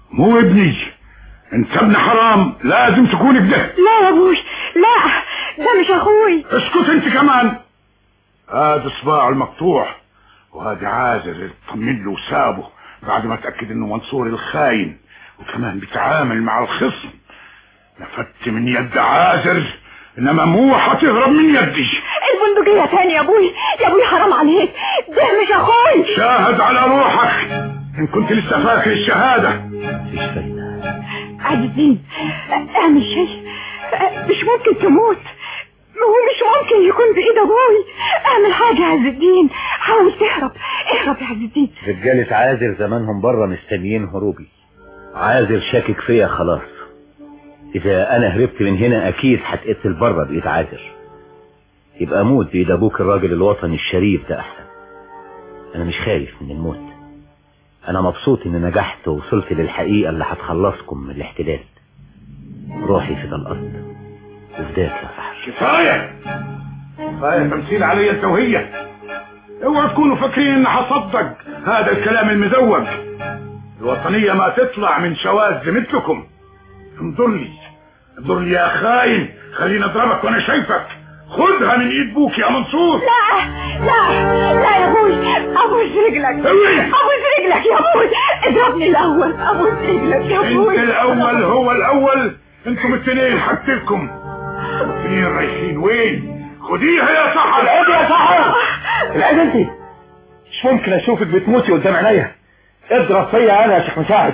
مو ابني، انت ابن حرام، لازم تكون ابنه. لا يا ابوي، لا، ده مش اخوي. اسكت انت كمان. هذا صباعه المقطوع، وهذا عازر اللي اطمن له وسابه بعد ما اتاكد انه منصور الخاين وكمان بيتعامل مع الخصم. نفدت من يد عازر، انما مو حتهرب من يدي. البندقية تاني يا ابوي، يا ابوي حرام عليك، ده مش اخوي. شاهد على روحك ان كنت لسه فاكر الشهادة. مفيش فايدة. عز الدين، اعمل شيء، مش ممكن تموت، هو مش ممكن يكون بايد ابوي. اعمل حاجة يا عز الدين، حاول تهرب، اهرب يا عز الدين. رجالة عازر زمانهم بره مستنيين هروبي. عازر شاكك فيا خلاص، اذا انا هربت من هنا اكيد هتقتل بره بايد عازر، يبقى موت بايد ابوك الراجل الوطني الشريف ده احسن. انا مش خايف من الموت، انا مبسوط اني نجحت ووصلت للحقيقة اللي هتخلصكم من الاحتلال. روحي في ده الارض وفداك يا صاحبي. كفاية تمثيل علي انت وهي. اوعوا تكونوا فاكرين ان هصدق هذا الكلام المزوج. الوطنية ما تطلع من شواذ مثلكم. انظر لي يا خاين، خليني اضربك وانا شايفك. خدها من ايد بوك يا منصور. لا يا ابوي، ابوس رجلك، ابوس رجلك يا ابوي، اضربني الاول، ابوس رجلك يا ابوي. انت الاول، هو الاول، انتم الاثنين حكتلكم. الاثنين رايحين وين؟ خديها يا سحر. العيد يا سحر، العيد انت. مش ممكن اشوفك بتموتي قدام عينيا. اضرب فيا انا يا شيخ مساعد.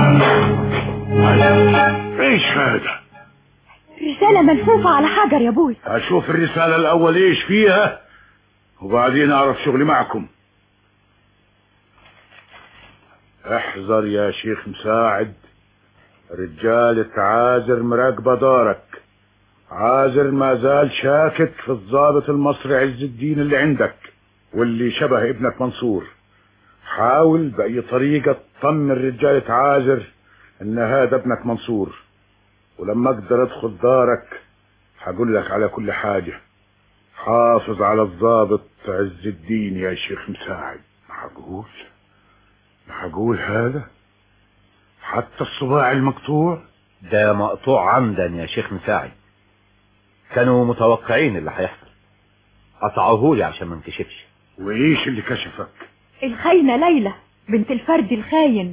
ايش هذا؟ رسالة ملفوفة على حجر يا ابوي. اشوف الرسالة الاول ايش فيها وبعدين اعرف شغلي معكم. احذر يا شيخ مساعد، رجالة عازر مراقبة دارك. عازر ما زال شاكك في الضابط المصري عز الدين اللي عندك واللي شبه ابنك منصور. حاول بأي طريقة تطمن رجالة عازر ان هذا ابنك منصور، ولما اقدر ادخل دارك هقول لك على كل حاجة. حافظ على الضابط عز الدين يا شيخ مساعد. معقول هذا؟ حتى الصباع المقطوع ده مقطوع عمدا يا شيخ مساعد، كانوا متوقعين اللي هيحصل، قطعوهولي عشان ما انكشفش. وايش اللي كشفك؟ الخاينة ليلى بنت الفرد الخاين.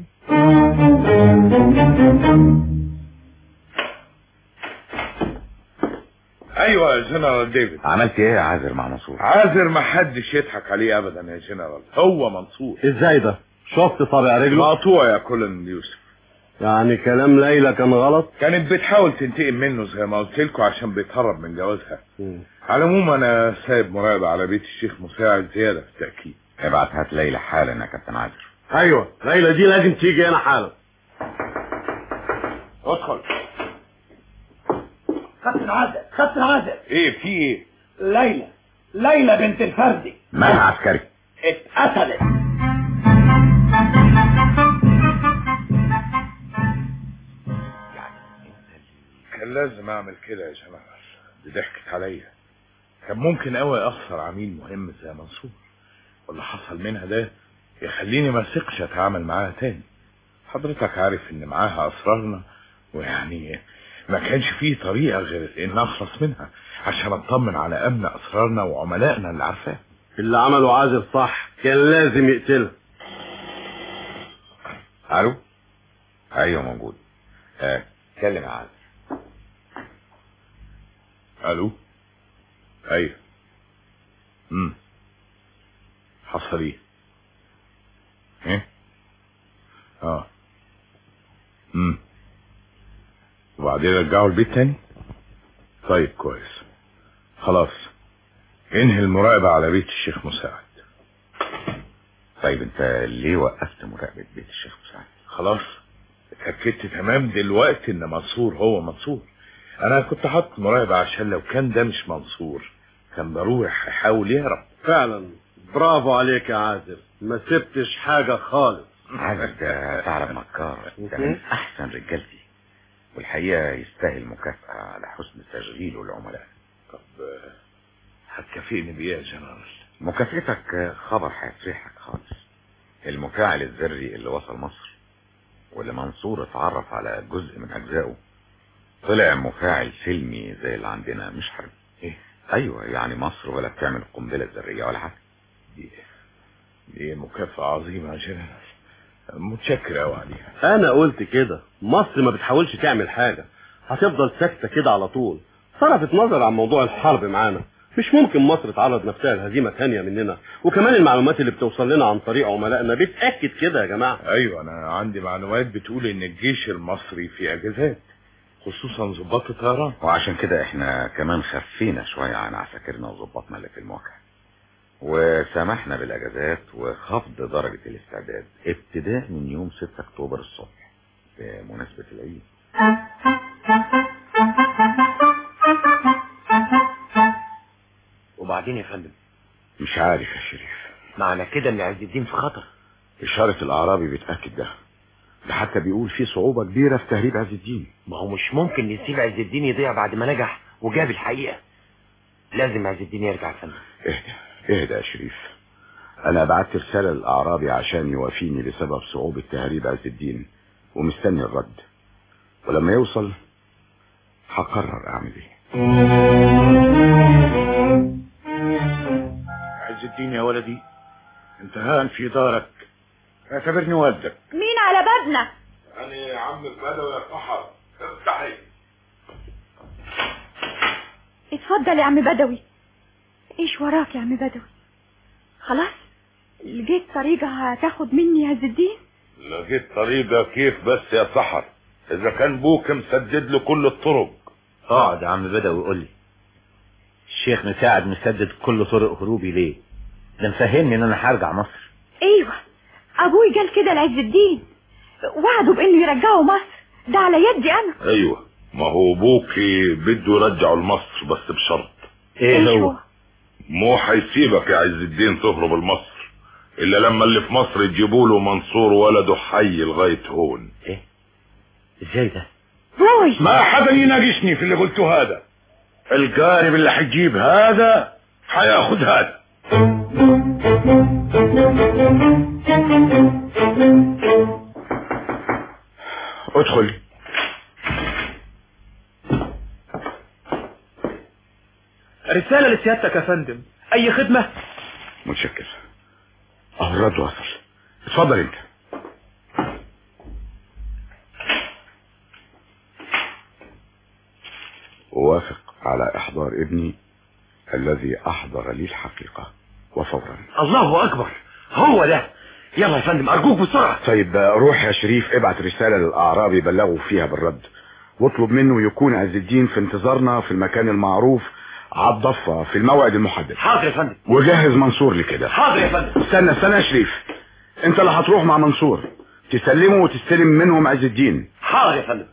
ايوه يا جنرال ديفيد. عملت ايه يا عازر مع منصور؟ عازر ما حدش يضحك عليه ابدا يا جنرال، هو منصور. ازاي ده؟ شفت طابع رجله؟ مقطوع يا كولن يوسف. يعني كلام ليلى كان غلط؟ كانت بتحاول تنتقم منه زي ما قلت لكم عشان بيتهرب من جوازها. على العموم انا سايب مراقبة على بيت الشيخ مساعد زيادة في التأكيد. ابعت هات ليلى حالا يا كابتن عازر. ايوه ليلى دي لازم تيجي هنا حالا. ادخل. كابتن عازر. ايه في ايه؟ ليلى بنت الفردي مالها عسكري؟ اتقتلت. كان لازم اعمل كده يا جماعة، دي ضحكت عليا. كان ممكن قوي اخسر عميل مهم زي منصور، واللي حصل منها ده يخليني ما اثقش اتعامل معاها تاني. حضرتك عارف ان معاها اسرارنا، ويعني ما كانش فيه طريقة غير ان اخلص منها عشان اطمن على امن اسرارنا وعملائنا اللي عارفاه. اللي عمله عازر صح، كان لازم يقتلها. الو. ايوه موجود. اتكلم يا عازر. الو. ايوه. حصل ايه؟ وبعدين رجعوا البيت تاني؟ طيب كويس، خلاص انهي المراقبة على بيت الشيخ مساعد. طيب انت ليه وقفت مراقبة بيت الشيخ مساعد؟ خلاص اتأكدت تمام دلوقتي ان منصور هو منصور. انا كنت حاطط مراقبة عشان لو كان ده مش منصور كان ضروري هيحاول يهرب. فعلا برافو عليك يا عازر، ما سبتش حاجة خالص. عازر ده ثعلب مكار، ده من احسن رجالتي، والحقيقة يستاهل مكافأة على حسن تشغيله العملاء. طب هتكافئني بإيه يا جنرال؟ مكافأتك خبر هيفرحك خالص. المفاعل الذري اللي وصل مصر واللي منصور اتعرف على جزء من اجزائه طلع مفاعل سلمي زي اللي عندنا مش حرب. ايه؟ ايوه يعني مصر ولا بتعمل القنبله الذريه ولا حاجه. دي مكافأة عظيمة يا جنرال، متشكر قوي عليها. انا قلت كده، مصر ما بتحاولش تعمل حاجه، هتفضل ساكته كده على طول. صرفت نظر عن موضوع الحرب معانا، مش ممكن مصر تعرض نفسها لهزيمه ثانيه مننا، وكمان المعلومات اللي بتوصل لنا عن طريق عملائنا بتاكد كده يا جماعه. ايوه انا عندي معلومات بتقول ان الجيش المصري في اجازات، خصوصا ضباط الطيران، وعشان كده احنا كمان خفينا شويه عن عساكرنا وضباطنا اللي في المواجهه، وسمحنا بالاجازات وخفض درجه الاستعداد ابتداء من يوم 6 اكتوبر الصبح بمناسبه العيد. وبعدين يا فندم؟ مش عارف يا شريف. معنى كده ان عز الدين في خطر؟ اشاره الاعرابي بتاكد ده حتى بيقول في صعوبه كبيره في تهريب عز الدين. ما هو مش ممكن نسيب عز الدين يضيع بعد ما نجح وجاب الحقيقه. لازم عز الدين يرجع يا فندم. اهدى يا شريف، انا بعت رساله للاعرابي عشان يوافيني بسبب صعوبه تهريب عز الدين ومستني الرد، ولما يوصل هقرر اعمل ايه. عز الدين يا ولدي، انت هان في دارك، اعتبرني والدك. مين على بابنا؟ انا يا عم البدوي يا سحر، افتحي. اتفضل يا عم بدوي. ايش وراك يا عم بدوي؟ خلاص لقيت طريقة هتاخد مني عز الدين؟ لقيت طريقة كيف بس يا سحر؟ اذا كان بوك مسدد له كل الطرق. اقعد يا عم بدوي وقول لي، الشيخ مساعد مسدد كل طرق هروبي ليه؟ ده مفهمني ان انا هرجع مصر. ايوه ابوي قال كده لعز الدين، وعدوا بانه يرجعوا مصر، ده على يدي انا. ايوه ما هو بوكي بده يرجعه لمصر بس بشرط. ايه هو؟ مو حيسيبك يا عز الدين تهرب لمصر الا لما اللي في مصر يجيبوا له منصور ولده حي لغايه هون. ايه ازاي ده؟ بوي ما حدا يناقشني في اللي قلته هذا. القارب اللي حيجيب هذا حياخد هذا. ادخل. رسالة لسيادتك يا فندم. اي خدمة؟ متشكر. اهو الرد وصل، اتفضل انت. اوافق على احضار ابني الذي احضر لي الحقيقة وفورا. الله اكبر، هو ده. يلا يا فندم ارجوك بسرعة. طيب روح يا شريف ابعت رسالة للاعرابي بلغوا فيها بالرد، واطلب منه يكون عز الدين في انتظارنا في المكان المعروف على الضفة في الموعد المحدد. حاضر يا فندم. وجهز منصور لكده. حاضر يا فندم. استنى يا شريف، انت اللي هتروح مع منصور تسلمه وتستلم منهم عز الدين. حاضر يا فندم.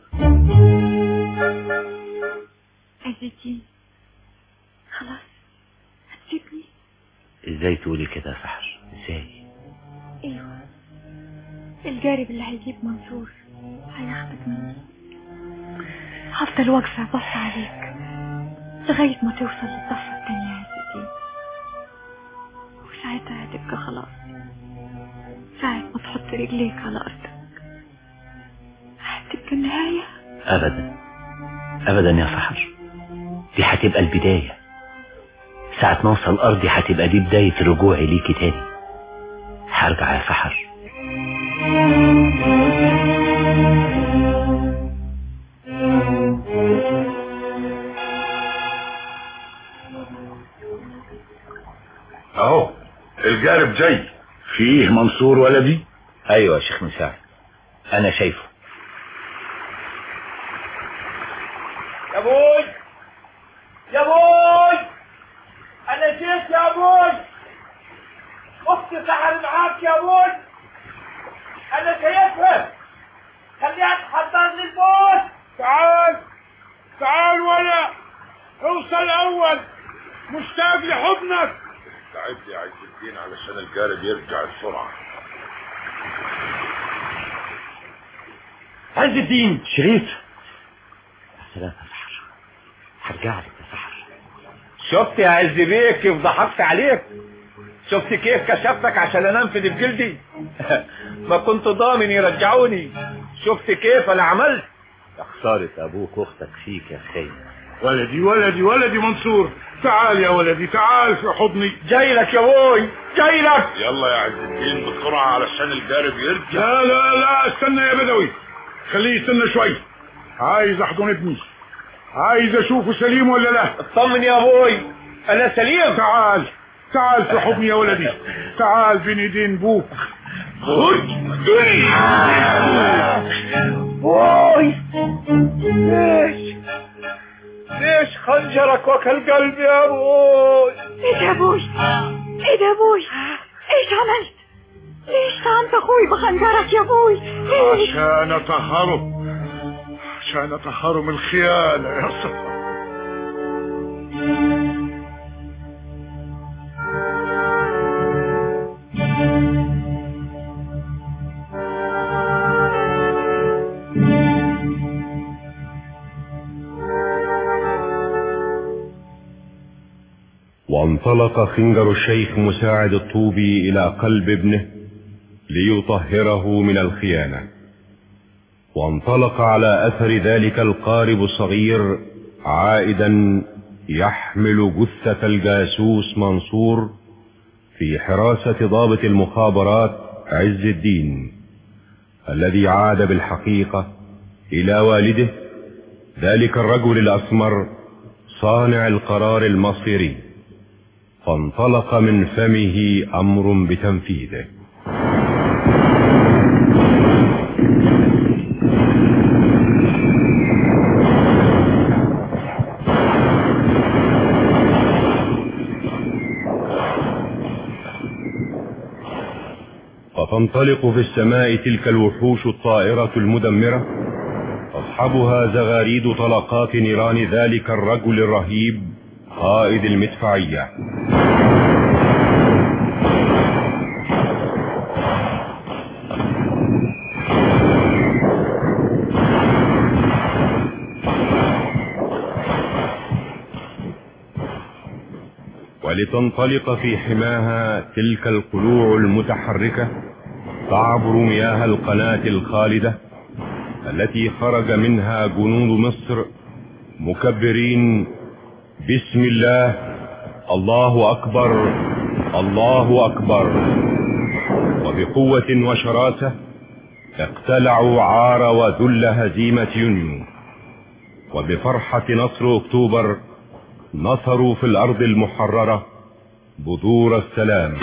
عز الدين خلاص هتسيبني؟ ازاي تقولي كده يا سحر؟ ازاي؟ ايوه الجارب اللي هيجيب منصور هياخدك مني، هفضل واقفة بص عليك لغاية ما توصل للضفة التانية يا عز الدين، وساعتها هتبقى خلاص. ساعة ما تحط رجليك على أرضك هتبقى النهاية. ابدا ابدا يا سحر، دي هتبقى البداية. ساعة ما اوصل ارضي هتبقى دي بداية رجوعي ليكي تاني. هرجع يا سحر. اهو الجارب جاي. فيه منصور ولدي؟ ايوه يا شيخ مساعد انا شايفه. يا بوي يا بوي انا جيت يا بوي. اختي سحر معاك يا بوي، انا شايفها. خليها تحضر لي البوت. تعال ولا اوصل اول، مشتاق لحضنك. استعد يا عز الدين علشان الجارب يرجع بسرعه. عز الدين. شريف سلام يا سحر، هرجع لك يا سحر. شفت يا عز بيك كيف ضحكت عليك؟ شفت كيف كشفتك عشان انام في جلدي؟ ما كنت ضامن يرجعوني. شفت كيف انا عملت؟ يا خسارة ابوك واختك فيك يا خي. ولدي ولدي ولدي منصور، تعال يا ولدي، تعال في حضني. جاي لك يا ابوي، جاي لك. يلا يا عز الدين بسرعة علشان الجارب يرجع. لا لا لا، استنى يا بدوي، خليه يستنى شوي. عايز احضن ابني، عايز اشوفه سليم ولا لا. اطمن يا ابوي، انا سليم. تعال تعال في حضني يا ولدي، تعال بين ايدين بوك. خد اوي، ليش خنجرك وكل قلبي يا ابوي؟ ايه ده يا ابوي؟ ايه ده يا ابوي؟ ايش عملت؟ ليش طعنت اخوي بخنجرك يا ابوي؟ عشان اطهره، عشان اطهره من الخيانة يا صفا. وانطلق خنجر الشيخ مساعد الطوبي إلى قلب ابنه ليطهره من الخيانة، وانطلق على أثر ذلك القارب الصغير عائدا يحمل جثة الجاسوس منصور في حراسة ضابط المخابرات عز الدين، الذي عاد بالحقيقة إلى والده، ذلك الرجل الأسمر صانع القرار المصيري، فانطلق من فمه أمر بتنفيذه. فتنطلق في السماء تلك الوحوش الطائرة المدمرة، تصحبها زغاريد طلقات نيران ذلك الرجل الرهيب قائد المدفعية. ولتنطلق في حماها تلك القلوع المتحركة تعبر مياه القناة الخالدة التي خرج منها جنود مصر مكبرين بسم الله، الله أكبر، الله أكبر، وبقوة وشراسة اقتلعوا عار وذل هزيمة يونيو، وبفرحة نصر أكتوبر نصروا في الأرض المحررة بذور السلام.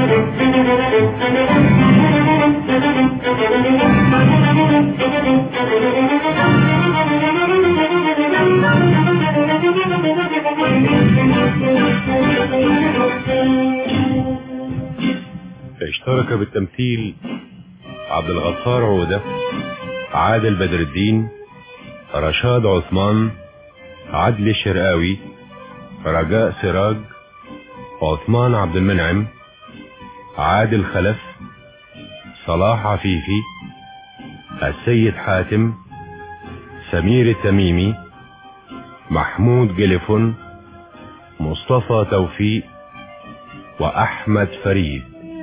اشترك بالتمثيل عبد الغفار عودة، عادل بدر الدين، رشاد عثمان، عدل الشرقاوي، رجاء سراج، عثمان عبد المنعم، عادل خلف، صلاح عفيفي، السيد حاتم، سمير التميمي، محمود جلفون، مصطفى توفيق، وأحمد فريد.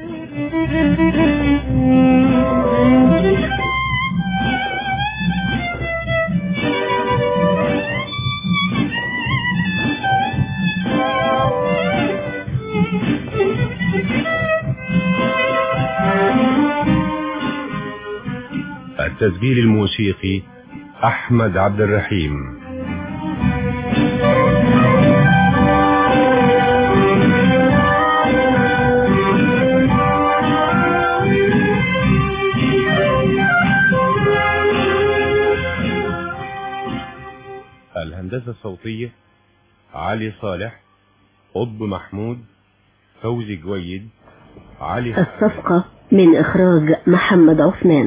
التسجيل الموسيقي أحمد عبد الرحيم. الهندسة الصوتية علي صالح، قطب محمود، فوزي جويد، علي. الصفقة من إخراج محمد عثمان.